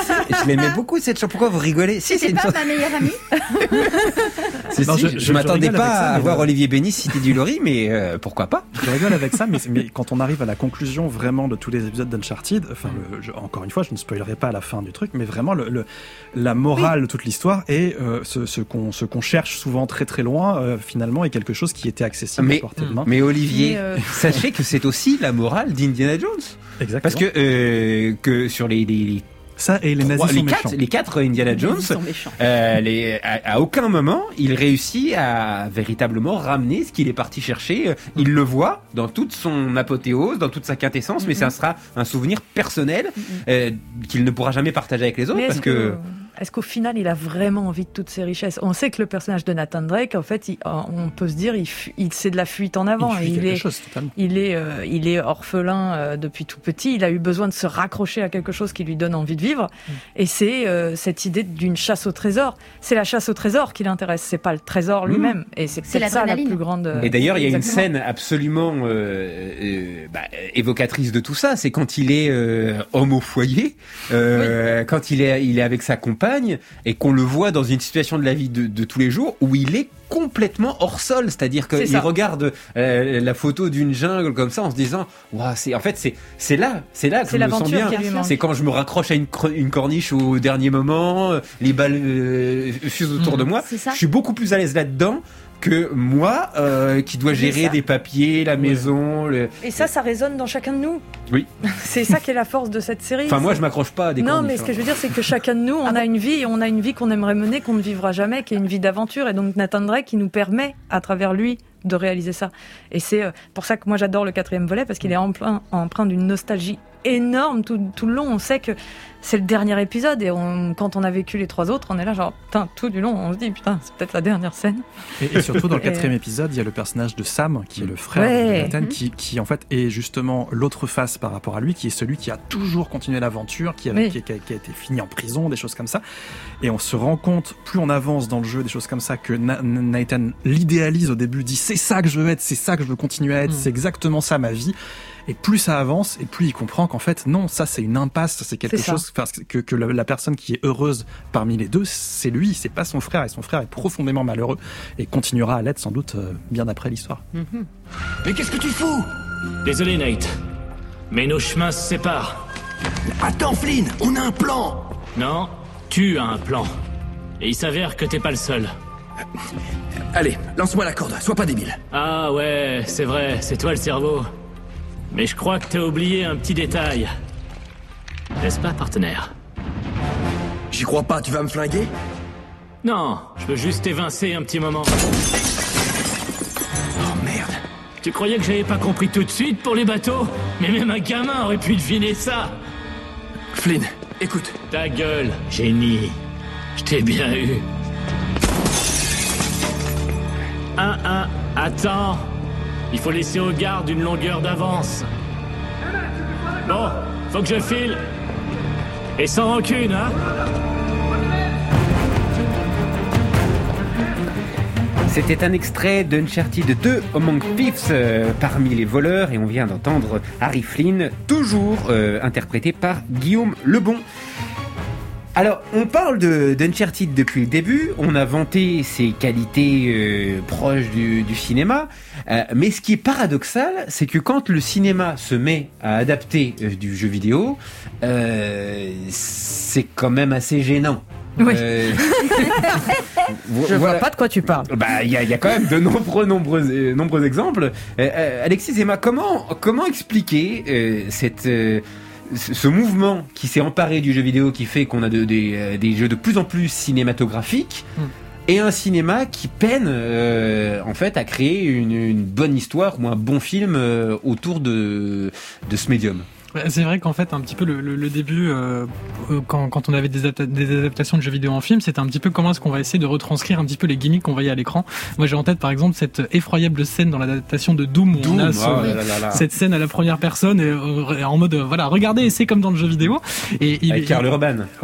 S5: je l'aimais beaucoup cette chanson. Pourquoi vous rigolez? Si, c'est
S9: C'est
S5: une
S9: pas
S5: chanson.
S9: ma meilleure amie.
S5: Si,
S10: Non,
S5: si,
S10: je-
S5: je,
S10: je- je
S5: m'attendais
S10: rigole
S5: pas
S10: avec ça,
S5: à
S10: mais
S5: voir
S10: voilà.
S5: Olivier Bénis citer du Laurie, mais euh, pourquoi pas?
S10: Je rigole avec ça, mais, mais quand on arrive à la conclusion vraiment de tous les épisodes d'Uncharted, enfin, le- je- encore une fois, je ne spoilerai pas la fin du truc, mais vraiment le, le- la morale de toute l'histoire est euh, ce, ce qu'on ce qu'on cherche souvent très très loin, euh, finalement, est quelque chose qui était accessible
S5: Mais,
S10: à portée de main.
S5: mais Olivier,
S10: Mais, euh,
S5: sachez que c'est aussi la morale d'Indiana Jones.
S10: Exactement.
S5: Parce que, euh, que sur les, les, les
S10: ça et les nazis
S5: trois-
S10: sont
S5: les
S10: méchants.
S5: quatre, les quatre Indiana
S10: Les
S5: Jones,
S10: nazis sont méchants.
S5: euh, les, à, à aucun moment il réussit à véritablement ramener ce qu'il est parti chercher. Euh, Il le voit dans toute son apothéose, dans toute sa quintessence, mais
S12: Mhm.
S5: ça sera un souvenir personnel euh, qu'il ne pourra jamais partager avec les autres
S12: Mais
S5: parce
S12: est-ce
S5: que...
S12: que... Est-ce qu'au final, il a vraiment envie de toutes ces richesses? On sait que le personnage de Nathan Drake, en fait, il- on peut se dire, il, fu- il c'est de la fuite en avant.
S10: Il fuit
S12: il
S10: quelque
S12: est,
S10: chose, totalement.
S12: il est, euh, il est orphelin euh, depuis tout petit. Il a eu besoin de se raccrocher à quelque chose qui lui donne envie de vivre.
S10: Mm.
S12: Et c'est euh, cette idée d'une chasse au trésor. C'est la chasse au trésor qui l'intéresse. C'est pas le trésor lui-même. Et c'est
S9: C'est
S12: peut-être ça la
S9: l'adrénaline.
S12: plus grande. euh,
S5: Et d'ailleurs, il y a une
S12: exactement.
S5: scène absolument euh, euh, bah, évocatrice de tout ça. C'est quand il est euh, homme au foyer, euh, quand il est, il est avec sa compagne et qu'on le voit dans une situation de la vie de, de tous les jours où il est complètement hors sol. C'est-à-dire
S12: C'est
S5: qu'il
S12: ça.
S5: regarde euh, la photo d'une jungle comme ça en se disant, waouh, c'est en fait c'est c'est là, c'est là que
S12: C'est
S5: je me sens
S12: l'aventure
S5: bien.
S12: qui lui manque.
S5: C'est quand je me raccroche à une, cro- une corniche au dernier moment, euh, les balles euh, fusent autour de moi.
S9: C'est ça.
S5: Je suis beaucoup plus à l'aise là-dedans que moi euh, qui dois
S12: Mais
S5: gérer
S12: ça-
S5: des papiers, la maison. Le...
S12: Et ça, ça résonne dans chacun de nous.
S5: Oui.
S12: C'est ça qui est la force de cette série.
S5: Enfin, moi,
S12: C'est-
S5: je m'accroche pas à des
S12: Non,
S5: corniches,
S12: mais ce que
S5: hein.
S12: je veux dire, c'est que chacun de nous, on a une vie, et on a une vie qu'on aimerait mener, qu'on ne vivra jamais, qui est une vie d'aventure. Et donc Nathan Drake, qui nous permet, à travers lui, de réaliser ça. Et c'est euh, pour ça que moi, j'adore le quatrième volet, parce qu'il est empreint, empreint d'une nostalgie énorme tout, tout le long. On sait que c'est le dernier épisode, et on, quand on a vécu les trois autres, on est là genre, putain, tout du long, on se dit, putain, c'est peut-être la dernière scène.
S10: Et, et surtout dans le
S12: Et-
S10: quatrième épisode, il y a le personnage de Sam, qui est le frère
S12: Ouais.
S10: de Nathan,
S12: Mhm.
S10: qui, qui en fait est justement l'autre face par rapport à lui, qui est celui qui a toujours continué l'aventure, qui, avait-
S12: Oui.
S10: qui, qui a, qui a été fini en prison, des choses comme ça. Et on se rend compte, plus on avance dans le jeu, des choses comme ça, que Na- Nathan l'idéalise au début, dit c'est ça que je veux être, c'est ça que je veux continuer à être,
S12: Mhm.
S10: c'est exactement ça ma vie. Et plus ça avance, et plus il comprend qu'en fait, non, ça c'est une impasse, c'est quelque
S12: C'est ça.
S10: chose, enfin, que, que la, la personne qui est heureuse parmi les deux, c'est lui, c'est pas son frère, et son frère est profondément malheureux, et continuera à l'être sans doute euh, bien après l'histoire.
S20: Mais qu'est-ce que tu fous?
S15: Désolé, Nate. Mais nos chemins se séparent.
S20: Attends, Flynn, on a un plan.
S15: Non, tu as un plan. Et il s'avère que t'es pas le seul.
S20: Allez, lance-moi la corde, sois pas débile.
S15: Ah ouais, c'est vrai, c'est toi le cerveau. Mais je crois que t'as oublié un petit détail. N'est-ce pas, partenaire?
S20: J'y crois pas, tu vas me flinguer?
S15: Non, je veux juste t'évincer un petit moment.
S20: Oh merde.
S15: Tu croyais que j'avais pas compris tout de suite pour les bateaux? Mais même un gamin aurait pu deviner ça.
S20: Flynn, écoute.
S15: Ta gueule, génie. Je t'ai bien eu. Un, un, attends. Il faut laisser aux gardes une longueur d'avance. Bon, faut que je file. Et sans rancune, hein?
S5: C'était un extrait d'Uncharted deux Among Thieves euh, parmi les voleurs et on vient d'entendre Harry Flynn, toujours euh, interprété par Guillaume Lebon. Alors, on parle de, d'Uncharted depuis le début, on a vanté ses qualités euh, proches du, du cinéma, euh, mais ce qui est paradoxal, c'est que quand le cinéma se met à adapter euh, du jeu vidéo, euh, c'est quand même assez gênant.
S12: Oui.
S5: Euh,
S12: Je vois pas de quoi tu parles.
S5: Bah, il y a, il y a quand même de nombreux, nombreux, euh, nombreux exemples. Euh, euh, Alexis Emma, comment, comment expliquer euh, cette, euh, ce ce mouvement qui s'est emparé du jeu vidéo, qui fait qu'on a de- des, euh, des jeux de plus en plus cinématographiques,
S13: Hmm.
S5: et un cinéma qui peine euh, en fait à créer une, une bonne histoire ou un bon film euh, autour de, de ce médium?
S13: Ouais, C'est vrai qu'en fait, un petit peu le, le, le début, euh, euh, quand, quand on avait des, adapta- des adaptations de jeux vidéo en film, c'était un petit peu comment est-ce qu'on va essayer de retranscrire un petit peu les gimmicks qu'on voyait à l'écran. Moi, j'ai en tête, par exemple, cette effroyable scène dans l'adaptation de Doom, où
S5: Doom,
S13: on a
S5: oh
S13: ce-
S5: là là là.
S13: cette scène à la première personne, et, euh, en mode, euh, voilà, regardez, c'est comme dans le jeu vidéo. Et il,
S5: Avec Karl Urban.
S13: Voilà.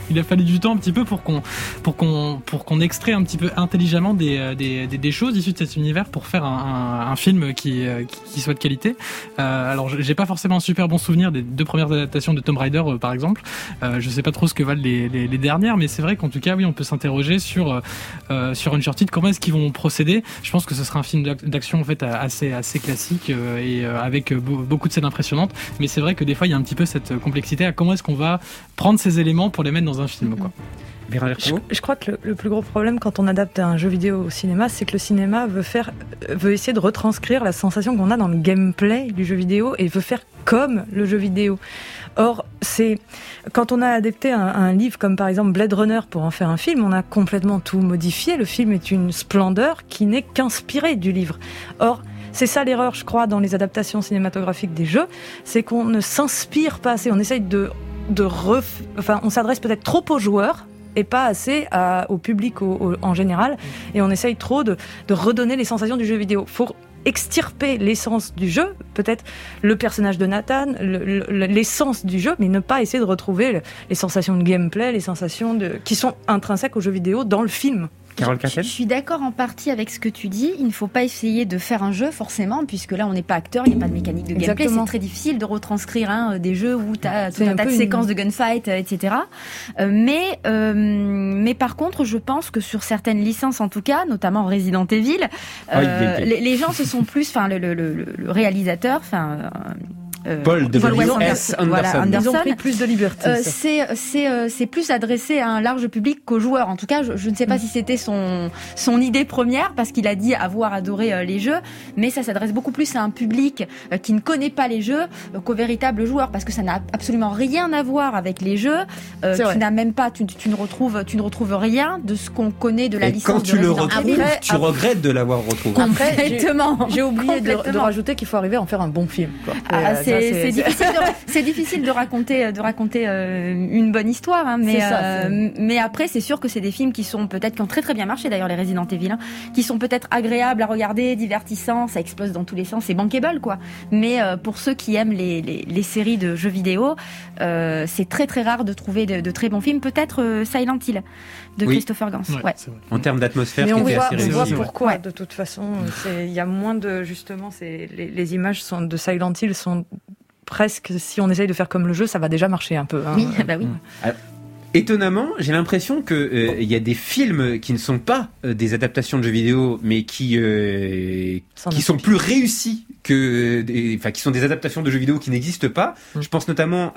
S13: il a fallu du temps un petit peu pour qu'on, pour qu'on, pour qu'on extrait un petit peu intelligemment des, des, des, des choses issues de cet univers pour faire un, un, un film qui, qui soit de qualité. Euh, alors, j'ai pas forcément un super bon souvenir des deux premières adaptations de Tomb Raider, euh, par exemple. Euh, je sais pas trop ce que valent les, les, les dernières, mais c'est vrai qu'en tout cas, oui, on peut s'interroger sur euh, sur Uncharted. Comment est-ce qu'ils vont procéder ? Je pense que ce sera un film d'action en fait assez assez classique euh, et euh, avec beaucoup de scènes impressionnantes. Mais c'est vrai que des fois, il y a un petit peu cette complexité à comment est-ce qu'on va prendre ces éléments pour les mettre dans un film, quoi.
S12: Je, je crois que le, le plus gros problème quand on adapte un jeu vidéo au cinéma, c'est que le cinéma veut faire, veut essayer de retranscrire la sensation qu'on a dans le gameplay du jeu vidéo et veut faire comme le jeu vidéo. Or, c'est quand on a adapté un, un livre comme par exemple Blade Runner pour en faire un film, on a complètement tout modifié. Le film est une splendeur qui n'est qu'inspirée du livre. Or, c'est ça l'erreur, je crois, dans les adaptations cinématographiques des jeux, c'est qu'on ne s'inspire pas assez. On essaye de, de ref... enfin, on s'adresse peut-être trop aux joueurs et pas assez à, au public au, au, en général. Et on essaye trop de, de redonner les sensations du jeu vidéo. Faut extirper l'essence du jeu, peut-être le personnage de Nathan, le, le, l'essence du jeu, mais ne pas essayer de retrouver le, les sensations de gameplay, les sensations de, qui sont intrinsèques au jeu vidéo dans le film.
S5: Carole
S9: Je, je suis d'accord en partie avec ce que tu dis. Il ne faut pas essayer de faire un jeu forcément, puisque là on n'est pas acteur, il n'y a pas de mécanique de gameplay. Exactement. C'est très difficile de retranscrire hein, des jeux où tu as tout un, un tas de séquences une... de gunfight, et cetera. Euh, mais, euh, mais par contre, je pense que sur certaines licences en tout cas, notamment Resident Evil, euh, oh, les, les gens se sont plus, enfin le, le, le, le réalisateur, enfin. Euh, Euh,
S5: Paul W S Anderson.
S9: Voilà, Anderson.
S12: Ils ont pris plus de liberté.
S9: Euh, c'est c'est euh, c'est plus adressé à un large public qu'aux joueurs. En tout cas, je, je ne sais pas mm. si c'était son son idée première, parce qu'il a dit avoir adoré euh, les jeux, mais ça s'adresse beaucoup plus à un public euh, qui ne connaît pas les jeux euh, qu'aux véritables joueurs, parce que ça n'a absolument rien à voir avec les jeux. Euh, tu n'as même pas, tu, tu ne retrouves tu ne retrouves rien de ce qu'on connaît de la
S5: Et
S9: licence.
S5: Quand tu
S9: de
S5: le
S9: Resident
S5: retrouves,
S9: Evil.
S5: tu regrettes de l'avoir retrouvé.
S9: Complètement.
S12: J'ai, j'ai oublié de, de rajouter qu'il faut arriver à en faire un bon film. Quoi.
S9: Ah, euh, c'est, ça, c'est, c'est, difficile de, c'est difficile de raconter, de raconter euh, une bonne histoire, hein, mais, ça, euh, mais après, c'est sûr que c'est des films qui sont peut-être, qui ont très très bien marché d'ailleurs, les Resident Evil, hein, qui sont peut-être agréables à regarder, divertissants, ça explose dans tous les sens, c'est bankable quoi. Mais euh, pour ceux qui aiment les, les, les séries de jeux vidéo, euh, c'est très très rare de trouver de, de très bons films. Peut-être euh, Silent Hill de oui. Christopher Gans. Ouais, ouais.
S5: En termes d'atmosphère,
S12: mais on
S5: voit,
S12: assez on voit pourquoi. Ouais. De toute façon, il y a moins de justement, c'est les, les images sont de Silent Hill sont presque, si on essaye de faire comme le jeu, ça va déjà marcher un peu. Hein.
S9: Oui, bah oui.
S5: Alors, étonnamment, j'ai l'impression que euh, il y a des films qui ne sont pas euh, des adaptations de jeux vidéo, mais qui euh, qui sont plus réussis que, des, enfin, qui sont des adaptations de jeux vidéo qui n'existent pas. Mmh. Je pense notamment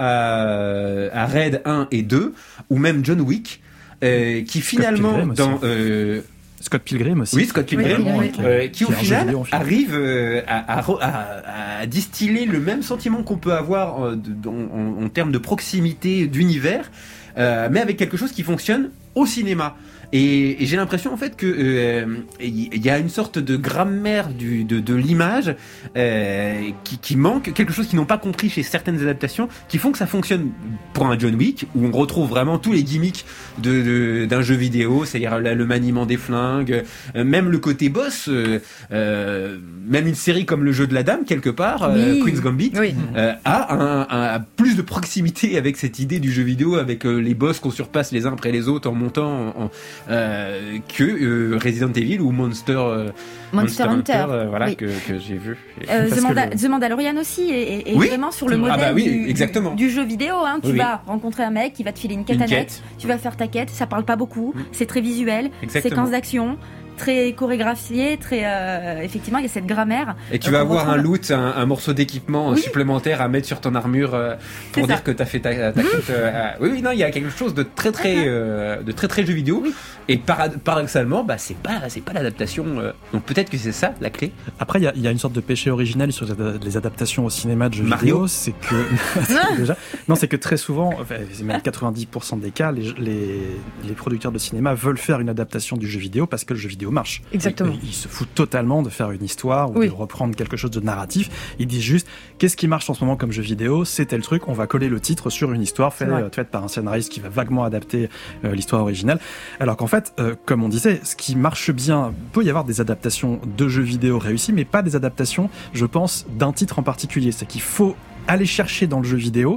S5: à, à Raid un et deux, ou même John Wick, euh, qui finalement dans euh,
S10: Scott Pilgrim aussi.
S5: Oui, Scott Pilgrim, oui, oui, oui. Euh, qui, qui au final
S10: vidéo,
S5: arrive euh, à, à, à, à distiller le même sentiment qu'on peut avoir euh, de, en, en termes de proximité d'univers, euh, mais avec quelque chose qui fonctionne au cinéma. Et, et j'ai l'impression en fait que il euh, y a une sorte de grammaire du, de, de l'image euh, qui, qui manque, quelque chose qu'ils n'ont pas compris chez certaines adaptations, qui font que ça fonctionne pour un John Wick où on retrouve vraiment tous les gimmicks de, de, d'un jeu vidéo, c'est-à-dire le maniement des flingues, euh, même le côté boss, euh, euh, même une série comme le jeu de la dame quelque part, oui. euh, Queen's Gambit, oui. euh, a un, un, un plus de proximité avec cette idée du jeu vidéo, avec euh, les boss qu'on surpasse les uns après les autres en montant en, en Euh, que euh, Resident Evil ou Monster euh,
S9: Monster, Monster Hunter, Hunter
S5: euh, voilà
S9: oui.
S5: que, que j'ai vu.
S9: Euh, The, Manda- le... The Mandalorian aussi est, est oui vraiment sur le modèle ah bah oui, du, du, du jeu vidéo. Hein. Tu oui. vas rencontrer un mec qui va te filer une quête une annexe, quête. Tu vas faire ta quête, ça parle pas beaucoup, mmh. c'est très visuel, exactement. Séquence d'action. Très chorégraphié, très euh, effectivement il y a cette grammaire.
S5: Et tu vas avoir un loot, un, un morceau d'équipement oui. supplémentaire à mettre sur ton armure euh, pour c'est dire ça. Que t'as fait ta, ta quête. Euh, oui, oui, non, il y a quelque chose de très très euh, de très très jeu vidéo. Oui. Et parad- paradoxalement, bah c'est pas c'est pas l'adaptation. Euh, donc peut-être que c'est ça la clé.
S10: Après, il y a, y a une sorte de péché originel sur les adaptations au cinéma de jeux
S5: Mario.
S10: vidéo, c'est que déjà, non, c'est que très souvent, enfin, même quatre-vingt-dix pour cent des cas, les, les les producteurs de cinéma veulent faire une adaptation du jeu vidéo parce que le jeu vidéo marche.
S12: Exactement.
S10: Ils, ils se foutent totalement de faire une histoire ou oui. de reprendre quelque chose de narratif. Ils disent juste qu'est-ce qui marche en ce moment comme jeu vidéo, c'est tel truc, on va coller le titre sur une histoire faite fait par un scénariste qui va vaguement adapter euh, l'histoire originale. Alors qu'en fait, euh, comme on disait, ce qui marche bien, peut y avoir des adaptations de jeux vidéo réussies, mais pas des adaptations, je pense, d'un titre en particulier. C'est qu'il faut aller chercher dans le jeu vidéo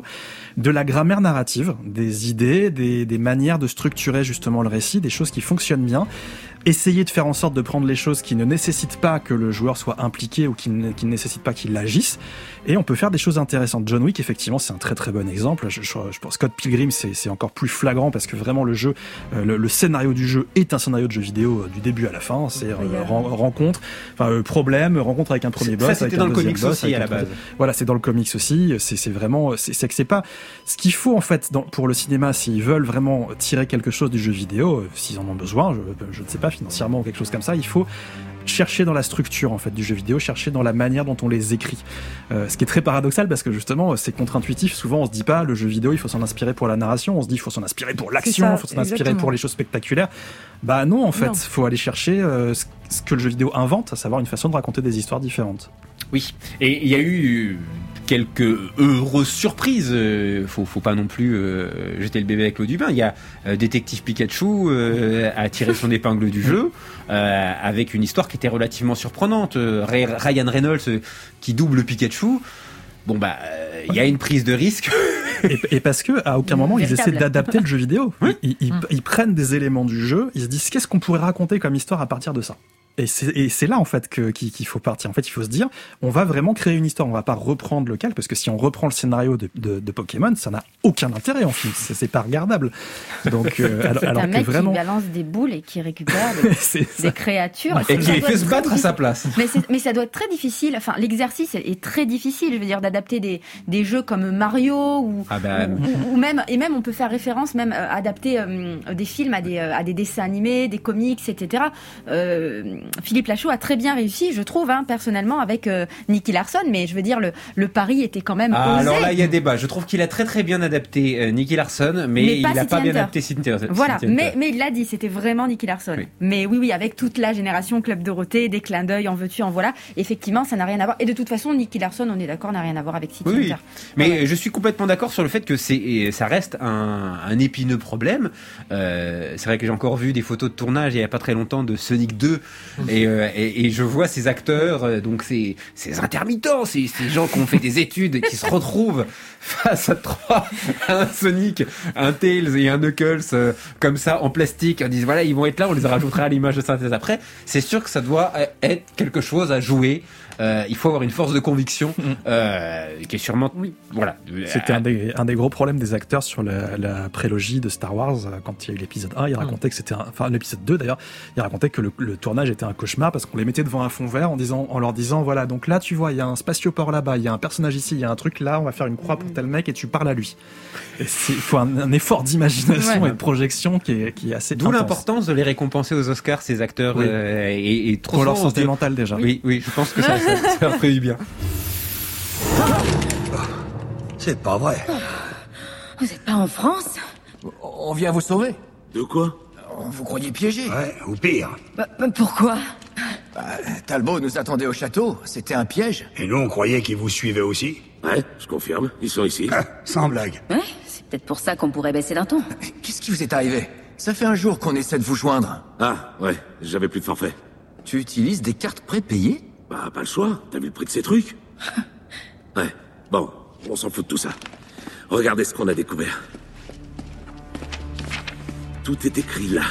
S10: de la grammaire narrative, des idées, des, des manières de structurer justement le récit, des choses qui fonctionnent bien. Essayer de faire en sorte de prendre les choses qui ne nécessitent pas que le joueur soit impliqué ou qui ne, qui ne nécessitent pas qu'il agisse, et on peut faire des choses intéressantes. John Wick, effectivement, c'est un très très bon exemple. Je, je, je pense Scott Pilgrim, c'est, c'est encore plus flagrant parce que vraiment le jeu, euh, le, le scénario du jeu est un scénario de jeu vidéo euh, du début à la fin. C'est euh, ren, rencontre, enfin euh, problème, rencontre avec un premier boss,
S5: ça,
S10: avec
S5: c'était
S10: un
S5: dans le
S10: deuxième
S5: comics
S10: boss,
S5: aussi à la
S10: un
S5: base.
S10: troisième. Voilà, c'est dans le comics aussi. C'est, c'est vraiment, c'est, c'est que c'est pas ce qu'il faut en fait dans, pour le cinéma s'ils veulent vraiment tirer quelque chose du jeu vidéo, euh, s'ils en ont besoin, je, je ne sais pas financièrement ou quelque chose comme ça, il faut chercher dans la structure en fait du jeu vidéo, chercher dans la manière dont on les écrit. Euh, ce qui est très paradoxal parce que justement c'est contre-intuitif. Souvent on se dit pas le jeu vidéo il faut s'en inspirer pour la narration, on se dit il faut s'en inspirer pour l'action, il faut s'en inspirer
S12: exactement.
S10: pour les choses spectaculaires. Bah non en fait,
S12: Non.
S10: faut aller chercher euh, ce, ce que le jeu vidéo invente, à savoir une façon de raconter des histoires différentes.
S5: Oui, et il y a eu quelques heureuses surprises. Euh, faut, faut pas non plus euh, jeter le bébé avec l'eau du bain. Il y a euh, Détective Pikachu euh, a tiré son épingle du jeu euh, avec une histoire qui était relativement surprenante. Euh, Ryan Reynolds euh, qui double Pikachu. Bon bah, il euh, y a une prise de risque.
S10: et, et parce que à aucun moment
S9: Véritable.
S10: ils essaient d'adapter le jeu vidéo.
S5: Oui.
S10: Ils, ils,
S9: Hum.
S10: ils prennent des éléments du jeu, ils se disent qu'est-ce qu'on pourrait raconter comme histoire à partir de ça. Et c'est, et c'est là en fait que, qu'il, qu'il faut partir. En fait, il faut se dire, on va vraiment créer une histoire. On va pas reprendre le calque parce que si on reprend le scénario de, de, de Pokémon, ça n'a aucun intérêt en film. C'est, c'est pas regardable. Donc, euh, alors,
S9: C'est
S10: alors
S9: un
S10: que
S9: mec
S10: vraiment,
S9: qui balance des boules et qui récupère des,
S10: c'est ça.
S9: des créatures.
S5: Et
S9: Ça
S5: qui
S9: doit
S5: les fait
S9: être
S5: se
S9: très
S5: battre à sa
S9: difficile.
S5: place.
S9: Mais, c'est- mais ça doit être très difficile. Enfin, l'exercice est, est très difficile. Je veux dire, d'adapter des, des jeux comme Mario ou,
S5: Ah bah,
S9: ou, ou même et même on peut faire référence même euh, adapter euh, des films à des euh, à des dessins animés, des comics, et cetera. Euh, Philippe Lachaud a très bien réussi, je trouve, hein, personnellement, avec euh, Nicky Larson. Mais je veux dire, le le pari était quand même
S5: Ah,
S9: osé.
S5: alors là, il y a débat. Je trouve qu'il a très très bien adapté euh, Nicky Larson, mais,
S9: Mais
S5: il
S9: pas
S5: n'a
S9: City
S5: pas bien
S9: Hunter.
S5: adapté City Hunter.
S9: Voilà,
S5: City Hunter.
S9: mais, mais il l'a dit, c'était vraiment Nicky Larson.
S5: Oui.
S9: Mais oui, oui, avec toute la génération Club Dorothée, des clins d'œil, en veux-tu, en voilà. Effectivement, ça n'a rien à voir. Et de toute façon, Nicky Larson, on est d'accord, n'a rien à voir avec City
S5: Oui, oui.
S9: Hunter.
S5: Mais
S9: Ouais.
S5: je suis complètement d'accord sur le fait que c'est, ça reste un, un épineux problème. Euh, c'est vrai que j'ai encore vu des photos de tournage il y a pas très longtemps de Sonic deux et, euh, et, et je vois ces acteurs, euh, donc ces, ces intermittents, ces, ces gens qui ont fait des études et qui se retrouvent face à trois, un Sonic, un Tails et un Knuckles euh, comme ça en plastique. On dit voilà, ils vont être là, on les rajoutera à l'image de synthèse après. C'est sûr que ça doit être quelque chose à jouer. Euh, il faut avoir une force de conviction euh, qui est sûrement oui, voilà.
S10: C'était un des, un des gros problèmes des acteurs sur la, la prélogie de Star Wars. Quand il y a eu l'épisode un, il racontait que c'était un, enfin l'épisode deux d'ailleurs, il racontait que le, le tournage était un cauchemar parce qu'on les mettait devant un fond vert en disant, en leur disant voilà, donc là tu vois, il y a un spatioport là-bas, il y a un personnage ici, il y a un truc là, on va faire une croix pour tel mec et tu parles à lui. Et c'est, il faut un, un effort d'imagination
S5: Ouais.
S10: et de projection qui est, qui est assez
S5: D'où
S10: intense.
S5: l'importance de les récompenser aux Oscars, ces acteurs,
S10: Oui.
S5: euh, et, et trop
S10: Pour leur
S5: souvent, on se
S10: santé
S5: dit-
S10: mentale déjà.
S5: Oui, oui, je pense que ça, ça, ça leur fait du bien.
S16: C'est pas vrai.
S14: Vous êtes pas en France?
S20: On vient vous sauver.
S16: De quoi?
S20: Vous croyez piégé.
S16: Ouais, ou pire.
S14: Bah, bah, pourquoi?
S20: Bah, Talbot nous attendait au château. C'était un piège.
S16: Et nous, on croyait qu'ils vous suivaient aussi.
S21: Ouais, je confirme. Ils sont ici.
S16: Ah, sans blague.
S14: Ouais, c'est peut-être pour ça qu'on pourrait baisser d'un ton.
S20: Qu'est-ce qui vous est arrivé? Ça fait un jour qu'on essaie de vous joindre.
S21: Ah, ouais, j'avais plus de forfait.
S20: Tu utilises des cartes prépayées?
S21: Bah, pas le choix. T'as vu le prix de ces trucs? Ouais, bon, on s'en fout de tout ça. Regardez ce qu'on a découvert. Tout est écrit là.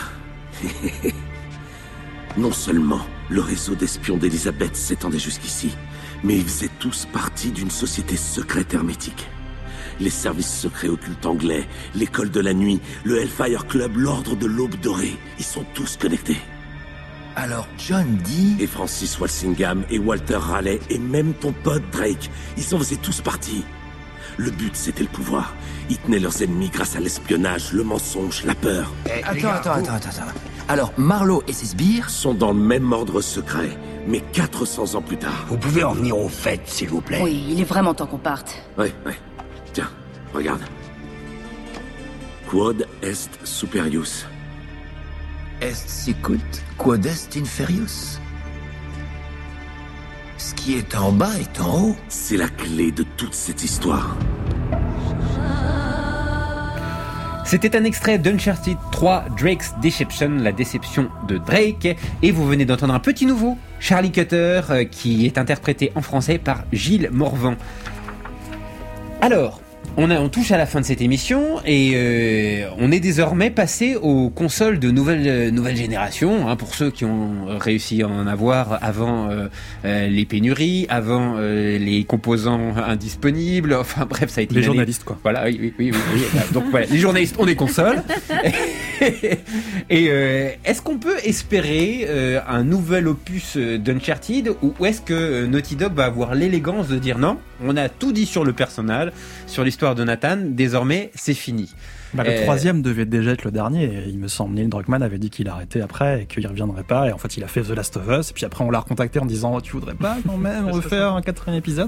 S21: Non seulement le réseau d'espions d'Elisabeth s'étendait jusqu'ici, mais ils faisaient tous partie d'une société secrète hermétique. Les services secrets occultes anglais, l'école de la nuit, le Hellfire Club, l'ordre de l'aube dorée, ils sont tous connectés.
S20: Alors John dit...
S21: Et Francis Walsingham, et Walter Raleigh, et même ton pote Drake, ils en faisaient tous partie. Le but, c'était le pouvoir. Ils tenaient leurs ennemis grâce à l'espionnage, le mensonge, la peur.
S20: Attends, attends, attends, attends, attends. Alors Marlowe et ses sbires
S21: sont dans le même ordre secret, mais quatre cents ans plus tard.
S16: Vous pouvez en venir au fait, s'il vous plaît.
S14: Oui, il est vraiment temps qu'on parte.
S21: Ouais, ouais. Tiens, regarde. Quod est superius.
S20: Est sicut, quod est inferius. Ce qui est en bas est en haut.
S21: C'est la clé de toute cette histoire.
S5: C'était un extrait d'Uncharted trois, Drake's Deception, la déception de Drake. Et vous venez d'entendre un petit nouveau, Charlie Cutter, euh, qui est interprété en français par Gilles Morvan. Alors, On, a, on touche à la fin de cette émission et euh, on est désormais passé aux consoles de nouvelle, euh, nouvelle génération, hein, pour ceux qui ont réussi à en avoir avant euh, euh, les pénuries, avant euh, les composants indisponibles, enfin bref, ça a été...
S10: Les
S5: une
S10: journalistes,
S5: année...
S10: quoi.
S5: Voilà, oui, oui, oui. oui, oui. Donc voilà, les journalistes ont des consoles. Et euh, est-ce qu'on peut espérer euh, un nouvel opus d'Uncharted ou est-ce que Naughty Dog va avoir l'élégance de dire non, on a tout dit sur le personnage, sur l'histoire de Nathan, désormais c'est fini.
S10: Bah, le
S5: euh...
S10: troisième devait déjà être le dernier. Il me semble, Neil Druckmann avait dit qu'il arrêtait après et qu'il reviendrait pas. Et en fait, il a fait The Last of Us. Et puis après, on l'a recontacté en disant oh, tu voudrais pas quand même refaire un quatrième épisode.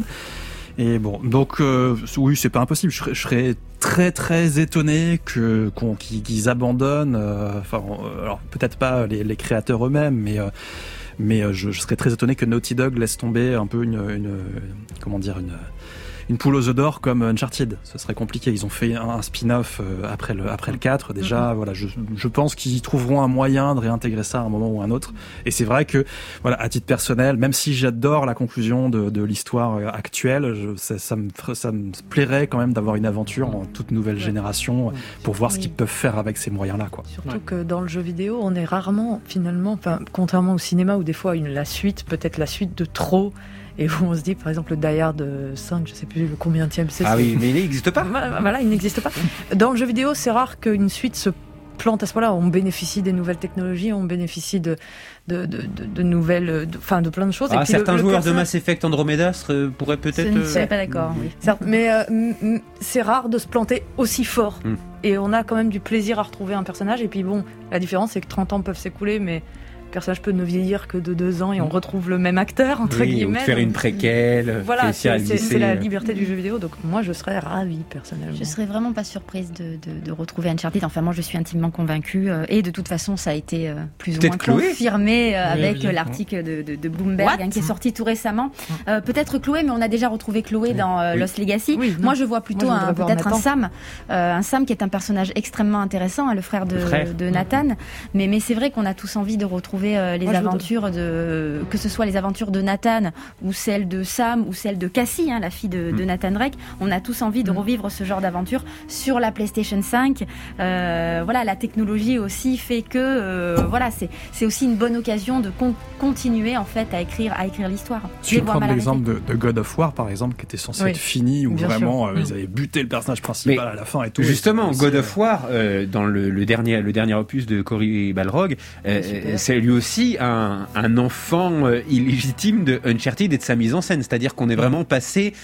S10: Et bon, donc euh, oui, c'est pas impossible. Je serais, je serais très très étonné que qu'on, qu'ils, qu'ils abandonnent. Euh, enfin, euh, alors peut-être pas les, les créateurs eux-mêmes, mais euh, mais euh, je, je serais très étonné que Naughty Dog laisse tomber un peu une, une comment dire une une poule aux œufs d'or comme Uncharted. Ce serait compliqué. Ils ont fait un, un spin-off euh, après le après le quatre déjà. Mm-hmm. Voilà, je je pense qu'ils trouveront un moyen de réintégrer ça à un moment ou à un autre. Et c'est vrai que voilà, à titre personnel, même si j'adore la conclusion de de l'histoire actuelle, je, ça, ça me ça me plairait quand même d'avoir une aventure en toute nouvelle ouais. génération ouais. pour voir oui. ce qu'ils peuvent faire avec ces moyens-là, quoi.
S12: Surtout ouais. que dans le jeu vidéo, on est rarement finalement, enfin contrairement au cinéma où des fois une la suite, peut-être la suite de trop. Et où on se dit, par exemple, le Die Hard cinq, je sais plus le combienième c'est.
S5: Ah oui, mais il n'existe pas.
S12: Voilà, il n'existe pas. Dans le jeu vidéo, c'est rare qu'une suite se plante à ce point-là. On bénéficie des nouvelles technologies, on bénéficie de, de, de, de, de nouvelles, enfin de, de plein de choses.
S5: Ah,
S12: et puis
S5: certains
S12: le, le
S5: joueurs
S12: personnage...
S5: de Mass Effect Andromeda seraient, pourraient peut-être.
S9: Je ne serais pas d'accord. Oui.
S12: Certes, mais euh, m- c'est rare de se planter aussi fort. Mm. Et on a quand même du plaisir à retrouver un personnage. Et puis bon, la différence, c'est que trente ans peuvent s'écouler, mais. Le personnage peut ne vieillir que de deux ans et on retrouve le même acteur, entre
S5: oui,
S12: guillemets.
S5: Ou de faire une préquelle.
S12: Voilà, c'est, c'est, c'est la liberté du jeu vidéo, donc moi je serais ravie personnellement.
S9: Je serais vraiment pas surprise de, de, de retrouver Uncharted, enfin moi je suis intimement convaincue, euh, et de toute façon ça a été euh, plus
S5: peut-être
S9: ou moins
S5: Chloé.
S9: confirmé euh,
S5: oui,
S9: avec
S5: oui,
S9: l'article de, de, de Bloomberg hein, qui est sorti tout récemment. Euh, peut-être Chloé, mais on a déjà retrouvé Chloé oui. dans euh, oui. Lost Legacy. Oui, moi je vois plutôt moi, je un, peut-être un Sam, euh, un Sam qui est un personnage extrêmement intéressant, hein, le frère de, le frère. de Nathan, mmh. mais, mais c'est vrai qu'on a tous envie de retrouver euh, les moi, aventures de, que ce soit les aventures de Nathan ou celles de Sam ou celles de Cassie, hein, la fille de, de Nathan Drake, on a tous envie de revivre ce genre d'aventure sur la PlayStation cinq. Euh, voilà, la technologie aussi fait que euh, voilà, c'est, c'est aussi une bonne occasion de con- continuer en fait à écrire, à écrire l'histoire.
S10: Si je prends l'exemple de, de God of War par exemple, qui était censé oui. être fini, où Bien vraiment euh, ils avaient buté le personnage principal Mais à la fin et tout.
S5: Justement,
S10: et
S5: God of War, euh, dans le, le dernier le dernier opus de Cory Balrog, euh, c'est lui aussi un un enfant euh, illégitime de Uncharted et de sa mise en scène, c'est-à-dire qu'on est vraiment passé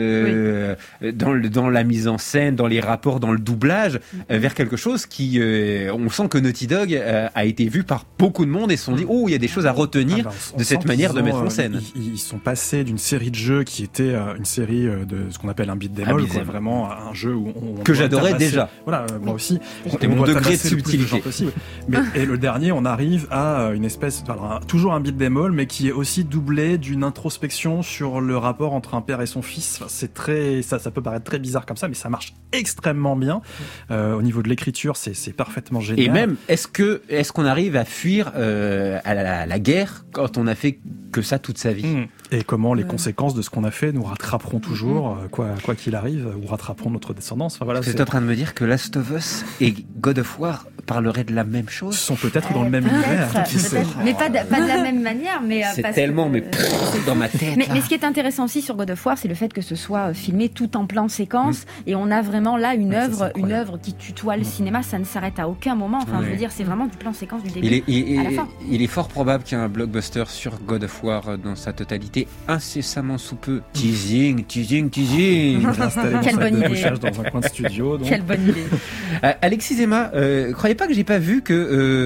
S5: euh, oui. dans, le, dans la mise en scène, dans les rapports, dans le doublage, euh, vers quelque chose qui, euh, on sent que Naughty Dog euh, a été vu par beaucoup de monde et se sont dit, oh, il y a des choses à retenir ah ben, de cette manière de mettre en scène.
S10: Euh, ils, ils sont passés d'une série de jeux qui était euh, une série de ce qu'on appelle un beat'em all, quoi, vraiment un jeu où on, on
S5: que j'adorais déjà.
S10: Voilà, euh, moi aussi.
S5: C'était mon degré de subtilité.
S10: Mais et le dernier, on arrive à une espèce, alors, toujours un beat'em all, mais qui est aussi doublé d'une introspection sur le rapport entre un père et son fils. Enfin, c'est très, ça, ça peut paraître très bizarre comme ça, mais ça marche extrêmement bien. Euh, au niveau de l'écriture, c'est, c'est parfaitement génial.
S5: Et même, est-ce que, est-ce qu'on arrive à fuir euh, à la, la guerre quand on a fait que ça toute sa vie?
S10: Mmh. Et comment les conséquences de ce qu'on a fait nous rattraperont toujours, mmh. quoi, quoi qu'il arrive, ou rattraperont notre descendance. Enfin, voilà,
S5: Vous êtes en train de me dire que Last of Us et God of War parleraient de la même chose?
S10: Ils sont peut-être dans le même univers.
S9: Mais pas de, pas de la même manière. Mais
S5: c'est
S9: parce
S5: tellement,
S9: que,
S5: mais pff, dans ma tête.
S9: Mais, mais ce qui est intéressant aussi sur God of War, c'est le fait que ce soit filmé tout en plan séquence, mmh. et on a vraiment là une ouais, œuvre, une œuvre qui tutoie le mmh. cinéma. Ça ne s'arrête à aucun moment. Enfin, ouais. je veux dire, c'est vraiment du plan séquence du début
S5: il est, il,
S9: à la fin.
S5: Il est fort probable qu'il y ait un blockbuster sur God of War dans sa totalité, incessamment sous peu. Teasing, teasing, teasing.
S9: Quelle bonne idée.
S10: Dans un coin de studio. Donc.
S9: Quelle bonne idée.
S5: Euh, Alexis Zema, euh, croyez pas que j'ai pas vu que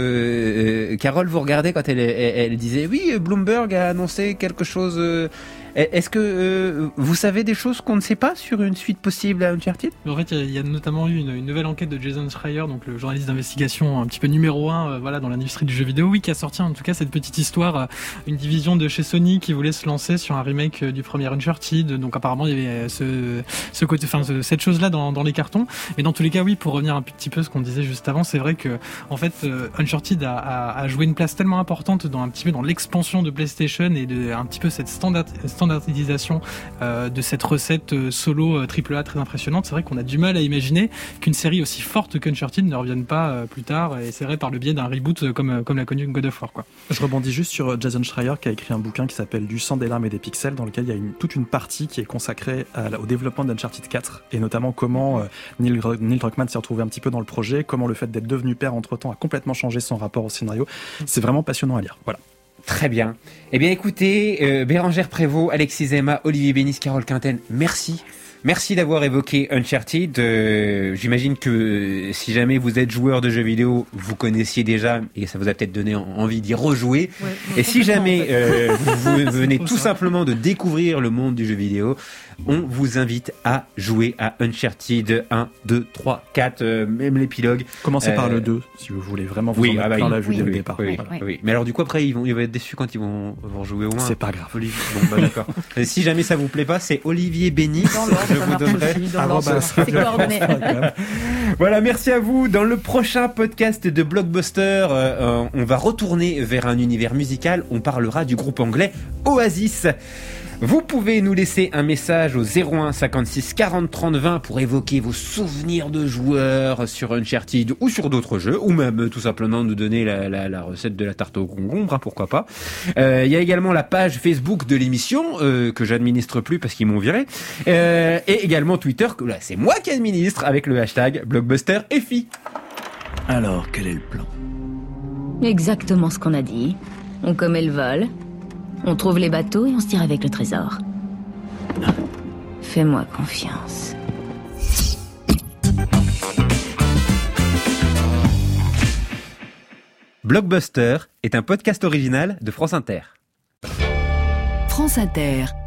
S5: euh, Carole vous regardait quand elle, elle, elle disait oui, Bloomberg a annoncé quelque chose. Euh, Est-ce que euh, vous savez des choses qu'on ne sait pas sur une suite possible à Uncharted ?
S13: En fait, il y, y a notamment eu une, une nouvelle enquête de Jason Schreier, donc le journaliste d'investigation un petit peu numéro un, euh, voilà, dans l'industrie du jeu vidéo, oui, qui a sorti en tout cas cette petite histoire, euh, une division de chez Sony qui voulait se lancer sur un remake euh, du premier Uncharted. Donc apparemment, il y avait ce, ce côté, enfin, ce, cette chose-là dans, dans les cartons. Mais dans tous les cas, oui, pour revenir un petit peu à ce qu'on disait juste avant, c'est vrai que en fait, euh, Uncharted a, a, a joué une place tellement importante dans un petit peu dans l'expansion de PlayStation et de un petit peu cette standard, standard standardisation euh, de cette recette euh, solo euh, triple A très impressionnante, c'est vrai qu'on a du mal à imaginer qu'une série aussi forte qu'Uncharted ne revienne pas euh, plus tard, et c'est vrai par le biais d'un reboot euh, comme, euh, comme l'a connu God of War, quoi.
S10: Je rebondis juste sur Jason Schreier qui a écrit un bouquin qui s'appelle Du sang, des larmes et des pixels, dans lequel il y a une, toute une partie qui est consacrée à, au développement d'Uncharted quatre, et notamment comment euh, Neil, Neil Druckmann s'est retrouvé un petit peu dans le projet, comment le fait d'être devenu père entre-temps a complètement changé son rapport au scénario. C'est vraiment passionnant à lire. Voilà.
S5: Très bien. Eh bien écoutez, euh, Bérangère Prévost, Alexis Zema, Olivier Bénis, Carole Quinten, merci. Merci d'avoir évoqué Uncharted. Euh, j'imagine que si jamais vous êtes joueur de jeux vidéo, vous connaissiez déjà et ça vous a peut-être donné envie d'y rejouer. Ouais, et si jamais euh, vous, vous venez tout simplement de découvrir le monde du jeu vidéo, on vous invite à jouer à Uncharted un, deux, trois, quatre, euh, même l'épilogue.
S10: Commencez
S5: euh,
S10: par le deux, si vous voulez vraiment vous
S5: oui,
S10: en mettre
S5: ah bah,
S10: plein la
S5: oui,
S10: vue
S5: oui,
S10: dès
S5: oui,
S10: le départ.
S5: Oui,
S10: voilà.
S5: oui. Mais alors du coup après ils vont, ils vont être déçus quand ils vont, vont jouer au moins.
S10: C'est pas grave.
S5: Bon bah d'accord. Si jamais ça vous plaît pas, c'est Olivier Bénis. Je vous donnerai. Voilà, merci à vous. Dans le prochain podcast de Blockbuster, euh, on va retourner vers un univers musical. On parlera du groupe anglais Oasis. Vous pouvez nous laisser un message au zéro un cinquante-six quarante trente vingt pour évoquer vos souvenirs de joueurs sur Uncharted ou sur d'autres jeux, ou même tout simplement nous donner la, la, la recette de la tarte au concombre, hein, pourquoi pas. Il euh, y a également la page Facebook de l'émission euh, que j'administre plus parce qu'ils m'ont viré, euh, et également Twitter que là c'est moi qui administre avec le hashtag BlockbusterFI.
S8: Alors quel est le plan?
S14: Exactement ce qu'on a dit. On commet le vol. On trouve les bateaux et on se tire avec le trésor. Fais-moi confiance.
S5: Blockbuster est un podcast original de France Inter.
S6: France Inter.